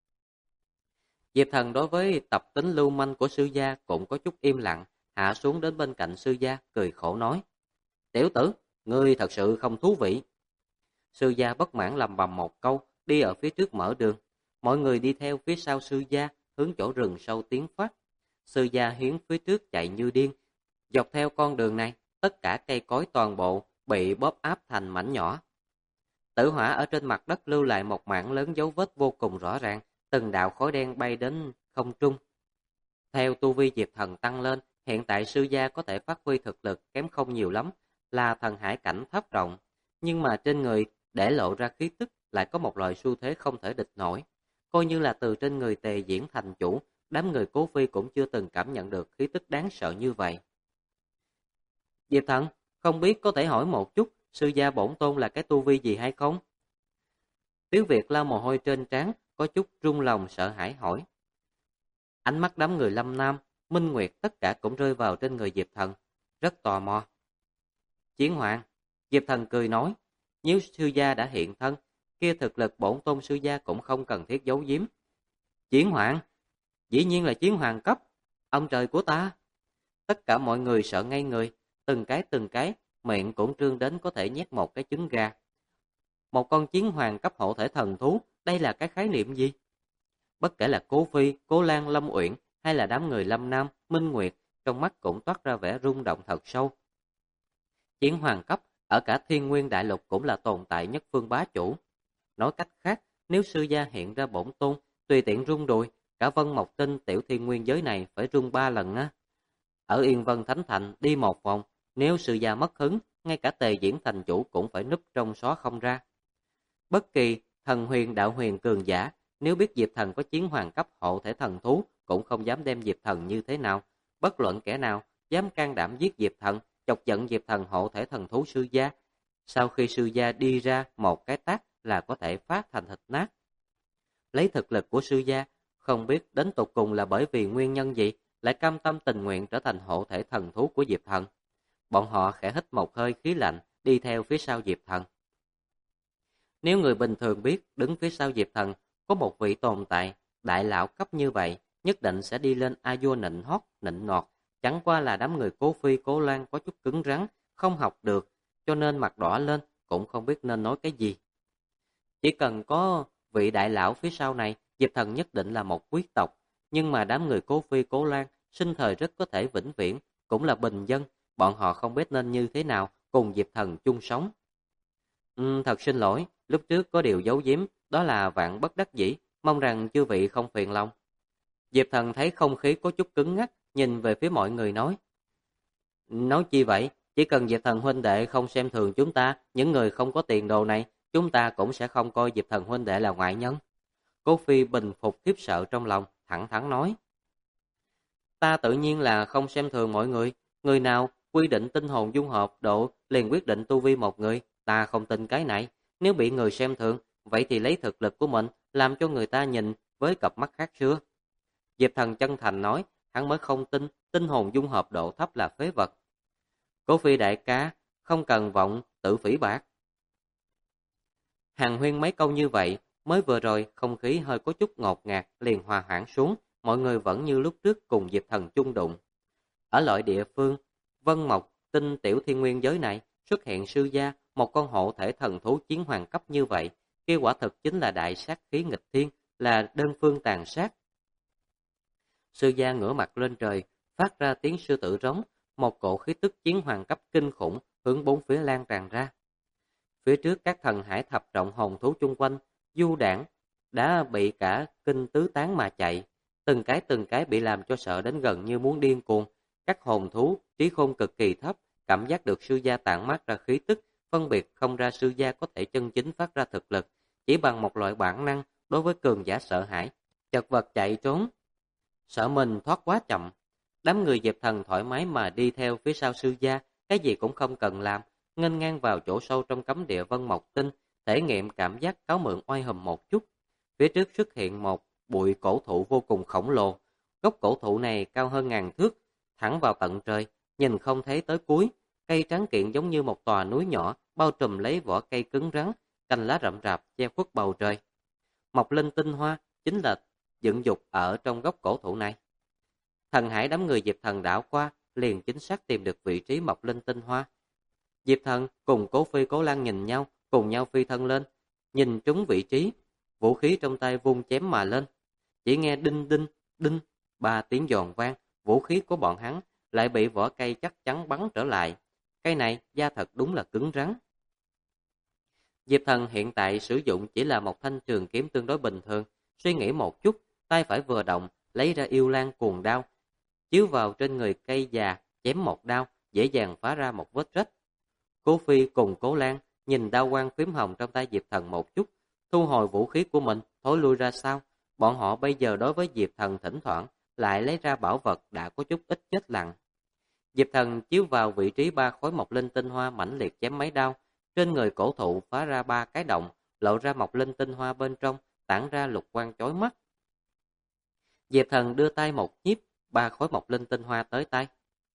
Diệp Thần đối với tập tính lưu manh của sư gia cũng có chút im lặng, hạ xuống đến bên cạnh sư gia, cười khổ nói: "Tiểu tử, ngươi thật sự không thú vị." Sư gia bất mãn lầm bầm một câu, đi ở phía trước mở đường. Mọi người đi theo phía sau sư gia, hướng chỗ rừng sâu tiến phát. Sư gia hiến phía trước chạy như điên. Dọc theo con đường này, tất cả cây cối toàn bộ bị bóp áp thành mảnh nhỏ. Tử hỏa ở trên mặt đất lưu lại một mảng lớn dấu vết vô cùng rõ ràng, từng đạo khói đen bay đến không trung. Theo tu vi Diệp Thần tăng lên, hiện tại sư gia có thể phát huy thực lực kém không nhiều lắm, là thần hải cảnh thấp trọng, nhưng mà trên người để lộ ra khí tức lại có một loại xu thế không thể địch nổi. Coi như là từ trên người Tề Diễn thành chủ, đám người Cố Phi cũng chưa từng cảm nhận được khí tức đáng sợ như vậy. Diệp Thần, không biết có thể hỏi một chút, sư gia bổn tôn là cái tu vi gì hay không? Tiếu Việt lau mồ hôi trên trán, có chút run lòng sợ hãi hỏi. Ánh mắt đám người Lâm Nam, Minh Nguyệt tất cả cũng rơi vào trên người Diệp Thần, rất tò mò. Chiến Hoàng, Diệp Thần cười nói, nếu sư gia đã hiện thân, kia thực lực bổn tôn sư gia cũng không cần thiết giấu giếm. Chiến Hoàng, dĩ nhiên là Chiến Hoàng cấp, ông trời của ta. Tất cả mọi người sợ ngây người, từng cái, miệng cũng trương đến có thể nhét một cái trứng gà. Một con Chiến Hoàng cấp hộ thể thần thú, đây là cái khái niệm gì? Bất kể là Cố Phi, Cố Lan, Lâm Uyển hay là đám người Lâm Nam, Minh Nguyệt, trong mắt cũng toát ra vẻ rung động thật sâu. Chiến Hoàng cấp ở cả Thiên Nguyên Đại Lục cũng là tồn tại nhất phương bá chủ. Nói cách khác, nếu sư gia hiện ra bổn tôn, tùy tiện rung đùi, cả Vân Mộc Tinh tiểu thiên nguyên giới này phải rung 3 lần á. Ở Yên Vân Thánh Thành đi một vòng, nếu sư gia mất hứng, ngay cả Tề Diễn thành chủ cũng phải núp trong xó không ra. Bất kỳ thần huyền đạo huyền cường giả, nếu biết Diệp Thần có chiến hoàng cấp hộ thể thần thú, cũng không dám đem Diệp Thần như thế nào. Bất luận kẻ nào dám can đảm giết Diệp Thần, chọc giận Diệp Thần hộ thể thần thú sư gia. Sau khi sư gia đi ra một cái tát là có thể phát thành thịt nát. Lấy thực lực của sư gia, không biết đến tột cùng là bởi vì nguyên nhân gì, lại cam tâm tình nguyện trở thành hộ thể thần thú của Diệp Thần. Bọn họ khẽ hít một hơi khí lạnh, đi theo phía sau Diệp Thần. Nếu người bình thường biết đứng phía sau Diệp Thần có một vị tồn tại đại lão cấp như vậy, nhất định sẽ đi lên a vua nịnh hót, nịnh nọt. Chẳng qua là đám người Cố Phi, Cố Lan có chút cứng rắn, không học được, cho nên mặt đỏ lên, cũng không biết nên nói cái gì. Chỉ cần có vị đại lão phía sau này, Diệp Thần nhất định là một quý tộc. Nhưng mà đám người Cố Phi, Cố Lan sinh thời rất có thể vĩnh viễn, cũng là bình dân. Bọn họ không biết nên như thế nào cùng Diệp Thần chung sống. Thật xin lỗi, lúc trước có điều giấu giếm, đó là vạn bất đắc dĩ, mong rằng chư vị không phiền lòng. Diệp Thần thấy không khí có chút cứng ngắc, nhìn về phía mọi người nói. Nói chi vậy, chỉ cần Diệp Thần huynh đệ không xem thường chúng ta, những người không có tiền đồ này, chúng ta cũng sẽ không coi Diệp Thần huynh đệ là ngoại nhân. Cố Phi bình phục khiếp sợ trong lòng, thẳng thắn nói. Ta tự nhiên là không xem thường mọi người, người nào quy định tinh hồn dung hợp độ liền quyết định tu vi một người, ta không tin cái này. Nếu bị người xem thường, vậy thì lấy thực lực của mình làm cho người ta nhìn với cặp mắt khác xưa. Diệp Thần chân thành nói, hắn mới không tin tinh hồn dung hợp độ thấp là phế vật. Cố Phi đại ca, không cần vọng tự phỉ bạc. Hàn huyên mấy câu như vậy, mới vừa rồi không khí hơi có chút ngột ngạt liền hòa hoãn xuống, mọi người vẫn như lúc trước cùng Diệp Thần chung đụng. Ở loại địa phương Vân Mộc Tinh tiểu thiên nguyên giới này xuất hiện sư gia, một con hộ thể thần thú chiến hoàng cấp như vậy, kia quả thực chính là đại sát khí nghịch thiên, là đơn phương tàn sát. Sư gia ngửa mặt lên trời, phát ra tiếng sư tử rống, một cỗ khí tức chiến hoàng cấp kinh khủng hướng bốn phía lan tràn ra. Phía trước các thần hải thập trọng hồn thú chung quanh, du đảng đã bị cả kinh tứ tán mà chạy, từng cái bị làm cho sợ đến gần như muốn điên cuồng. Các hồn thú trí khôn cực kỳ thấp, cảm giác được sư gia tản mát ra khí tức, phân biệt không ra sư gia có thể chân chính phát ra thực lực, chỉ bằng một loại bản năng đối với cường giả sợ hãi, chật vật chạy trốn, sợ mình thoát quá chậm. Đám người Diệp Thần thoải mái mà đi theo phía sau sư gia, cái gì cũng không cần làm, nghênh ngang vào chỗ sâu trong cấm địa Vân Mộc Tinh, thể nghiệm cảm giác cáo mượn oai hùm một chút. Phía trước xuất hiện một bụi cổ thụ vô cùng khổng lồ, gốc cổ thụ này cao hơn 1000 thước, thẳng vào tận trời, nhìn không thấy tới cuối. Cây trắng kiện giống như một tòa núi nhỏ, bao trùm lấy vỏ cây cứng rắn, cành lá rậm rạp che khuất bầu trời. Mộc linh tinh hoa chính là dựng dục ở trong gốc cổ thụ này. Thần hải đám người Diệp Thần đảo qua, liền chính xác tìm được vị trí mộc linh tinh hoa. Diệp Thần cùng Cố Phi, Cố Lan nhìn nhau, cùng nhau phi thân lên, nhìn trúng vị trí, vũ khí trong tay vung chém mà lên. Chỉ nghe đinh đinh đinh 3 tiếng giòn vang, vũ khí của bọn hắn lại bị vỏ cây chắc chắn bắn trở lại. Cây này da thật đúng là cứng rắn. Diệp Thần hiện tại sử dụng chỉ là một thanh trường kiếm tương đối bình thường, suy nghĩ một chút, tay phải vừa động, lấy ra yêu lan cuồng đao, chiếu vào trên người cây già, chém một đao, dễ dàng phá ra một vết rách. Cố Phi cùng Cố Lan nhìn đao quang phím hồng trong tay Diệp Thần một chút, thu hồi vũ khí của mình, thối lui ra sau. Bọn họ bây giờ đối với Diệp Thần thỉnh thoảng lại lấy ra bảo vật đã có chút ít chết lặng. Diệp Thần chiếu vào vị trí 3 khối mộc linh tinh hoa mãnh liệt chém mấy đao, trên người cổ thụ phá ra 3 cái động, lộ ra mộc linh tinh hoa bên trong, tản ra lục quang chói mắt. Diệp Thần đưa tay một nhiếp, 3 khối mộc linh tinh hoa tới tay.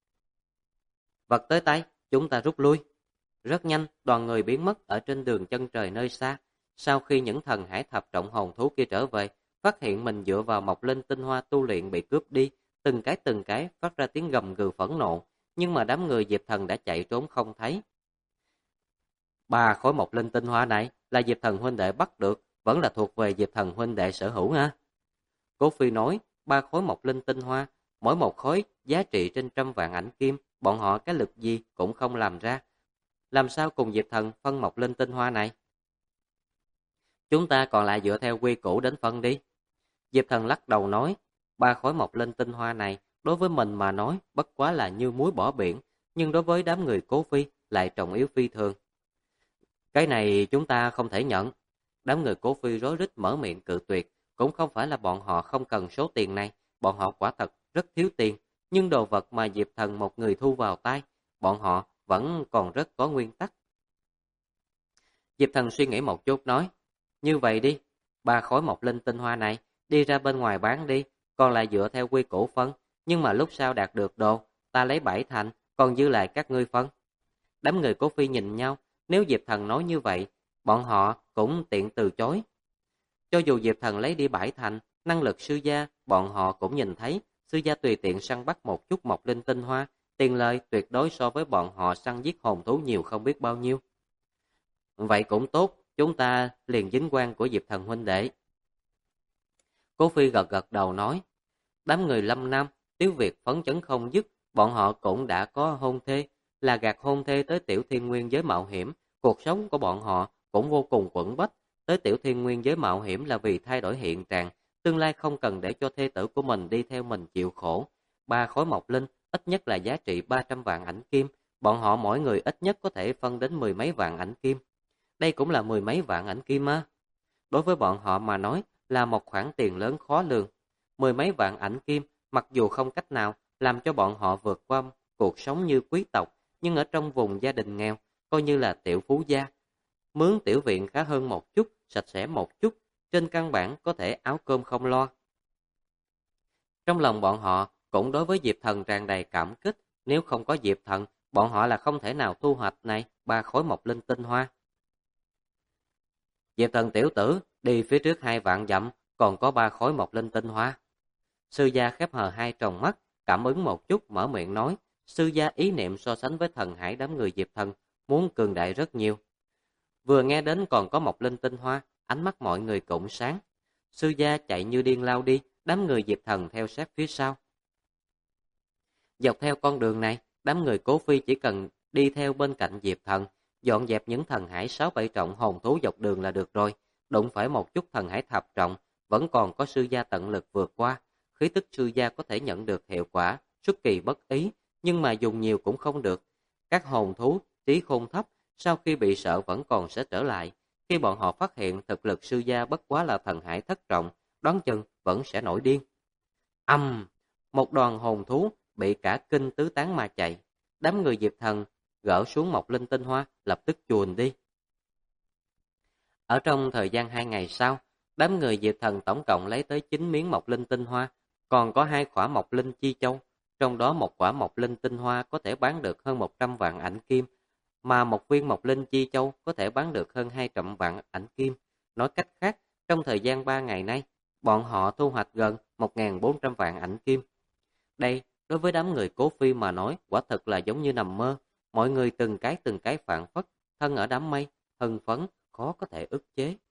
Vật tới tay, chúng ta rút lui. Rất nhanh, đoàn người biến mất ở trên đường chân trời nơi xa. Sau khi những thần hải thập trọng hồn thú kia trở về, phát hiện mình dựa vào mộc linh tinh hoa tu luyện bị cướp đi, từng cái phát ra tiếng gầm gừ phẫn nộ, nhưng mà đám người Diệp Thần đã chạy trốn không thấy. 3 khối mộc linh tinh hoa này là Diệp Thần huynh đệ bắt được, vẫn là thuộc về Diệp Thần huynh đệ sở hữu ha. Cố Phi nói, 3 khối mộc linh tinh hoa, mỗi một khối giá trị trên trăm vạn ảnh kim, bọn họ cái lực gì cũng không làm ra. làm sao cùng Diệp Thần phân một linh tinh hoa này? Chúng ta còn lại dựa theo quy củ đến phân đi. Diệp Thần lắc đầu nói, 3 khối mộc linh tinh hoa này, đối với mình mà nói, bất quá là như muối bỏ biển, nhưng đối với đám người Cố Phi lại trọng yếu phi thường. Cái này chúng ta không thể nhận. Đám người Cố Phi rối rít mở miệng cự tuyệt, cũng không phải là bọn họ không cần số tiền này, bọn họ quả thật rất thiếu tiền, nhưng đồ vật mà Diệp Thần một người thu vào tay, bọn họ vẫn còn rất có nguyên tắc. Diệp Thần suy nghĩ một chút nói, như vậy đi, 3 khối mộc linh tinh hoa này, đi ra bên ngoài bán đi, còn lại dựa theo quy củ phân, nhưng mà lúc sau đạt được đồ, ta lấy 7 thành, còn dư lại các ngươi phân. Đám người Cố Phi nhìn nhau, nếu Diệp Thần nói như vậy, bọn họ cũng tiện từ chối. Cho dù Diệp Thần lấy đi 7 thành, năng lực sư gia, bọn họ cũng nhìn thấy, sư gia tùy tiện săn bắt một chút mộc linh tinh hoa, tiền lời tuyệt đối so với bọn họ săn giết hồn thú nhiều không biết bao nhiêu. Vậy cũng tốt, chúng ta liền dính quan của Diệp Thần huynh đệ. Cố Phi gật gật đầu nói, đám người Lâm Nam, Tiếu Việt phấn chấn không dứt, bọn họ cũng đã có hôn thê, là gạt hôn thê tới Tiểu Thiên Nguyên giới mạo hiểm, cuộc sống của bọn họ cũng vô cùng quẩn bách, tới Tiểu Thiên Nguyên giới mạo hiểm là vì thay đổi hiện trạng, tương lai không cần để cho thê tử của mình đi theo mình chịu khổ. 3 khối mộc linh, ít nhất là giá trị 300 vạn ảnh kim, bọn họ mỗi người ít nhất có thể phân đến 10 mấy vạn ảnh kim. Đây cũng là 10 mấy vạn ảnh kim á. Đối với bọn họ mà nói là một khoản tiền lớn khó lường. 10 mấy vạn ảnh kim, mặc dù không cách nào làm cho bọn họ vượt qua cuộc sống như quý tộc, nhưng ở trong vùng gia đình nghèo, coi như là tiểu phú gia. Mướn tiểu viện khá hơn một chút, sạch sẽ một chút, trên căn bản có thể áo cơm không lo. Trong lòng bọn họ cũng đối với Diệp Thần tràn đầy cảm kích, nếu không có Diệp Thần, bọn họ là không thể nào thu hoạch này 3 khối mộc linh tinh hoa. Diệp Thần tiểu tử, đi phía trước 2 vạn dặm, còn có 3 khối mộc linh tinh hoa. Sư gia khép hờ hai tròng mắt, cảm ứng một chút mở miệng nói, sư gia ý niệm so sánh với thần hải đám người Diệp Thần, muốn cường đại rất nhiều. Vừa nghe đến còn có mộc linh tinh hoa, ánh mắt mọi người cũng sáng. Sư gia chạy như điên lao đi, đám người Diệp Thần theo sát phía sau. Dọc theo con đường này, đám người Cố Phi chỉ cần đi theo bên cạnh Diệp Thần, dọn dẹp những thần hải 6-7 trọng hồn thú dọc đường là được rồi. Đụng phải một chút thần hải thập trọng, vẫn còn có sư gia tận lực vượt qua. Khí tức sư gia có thể nhận được hiệu quả, xuất kỳ bất ý, nhưng mà dùng nhiều cũng không được. Các hồn thú, trí khôn thấp, sau khi bị sợ vẫn còn sẽ trở lại. Khi bọn họ phát hiện thực lực sư gia bất quá là thần hải thất trọng, đoán chừng vẫn sẽ nổi điên. Một đoàn hồn thú bị cả kinh tứ tán mà chạy. Đám người Diệp Thần gỡ xuống một linh tinh hoa, lập tức chuồn đi. Ở trong thời gian 2 ngày sau, đám người Diệp Thần tổng cộng lấy tới 9 miếng mộc linh tinh hoa, còn có 2 quả mộc linh chi châu, trong đó một quả mộc linh tinh hoa có thể bán được hơn 100 vạn ảnh kim, mà một viên mộc linh chi châu có thể bán được hơn 200 vạn ảnh kim. Nói cách khác, trong thời gian 3 ngày nay, bọn họ thu hoạch gần 1.400 vạn ảnh kim. Đây, đối với đám người Cố Phi mà nói, quả thật là giống như nằm mơ. Mọi người từng cái phảng phất, thân ở đám mây, hưng phấn, khó có thể ức chế.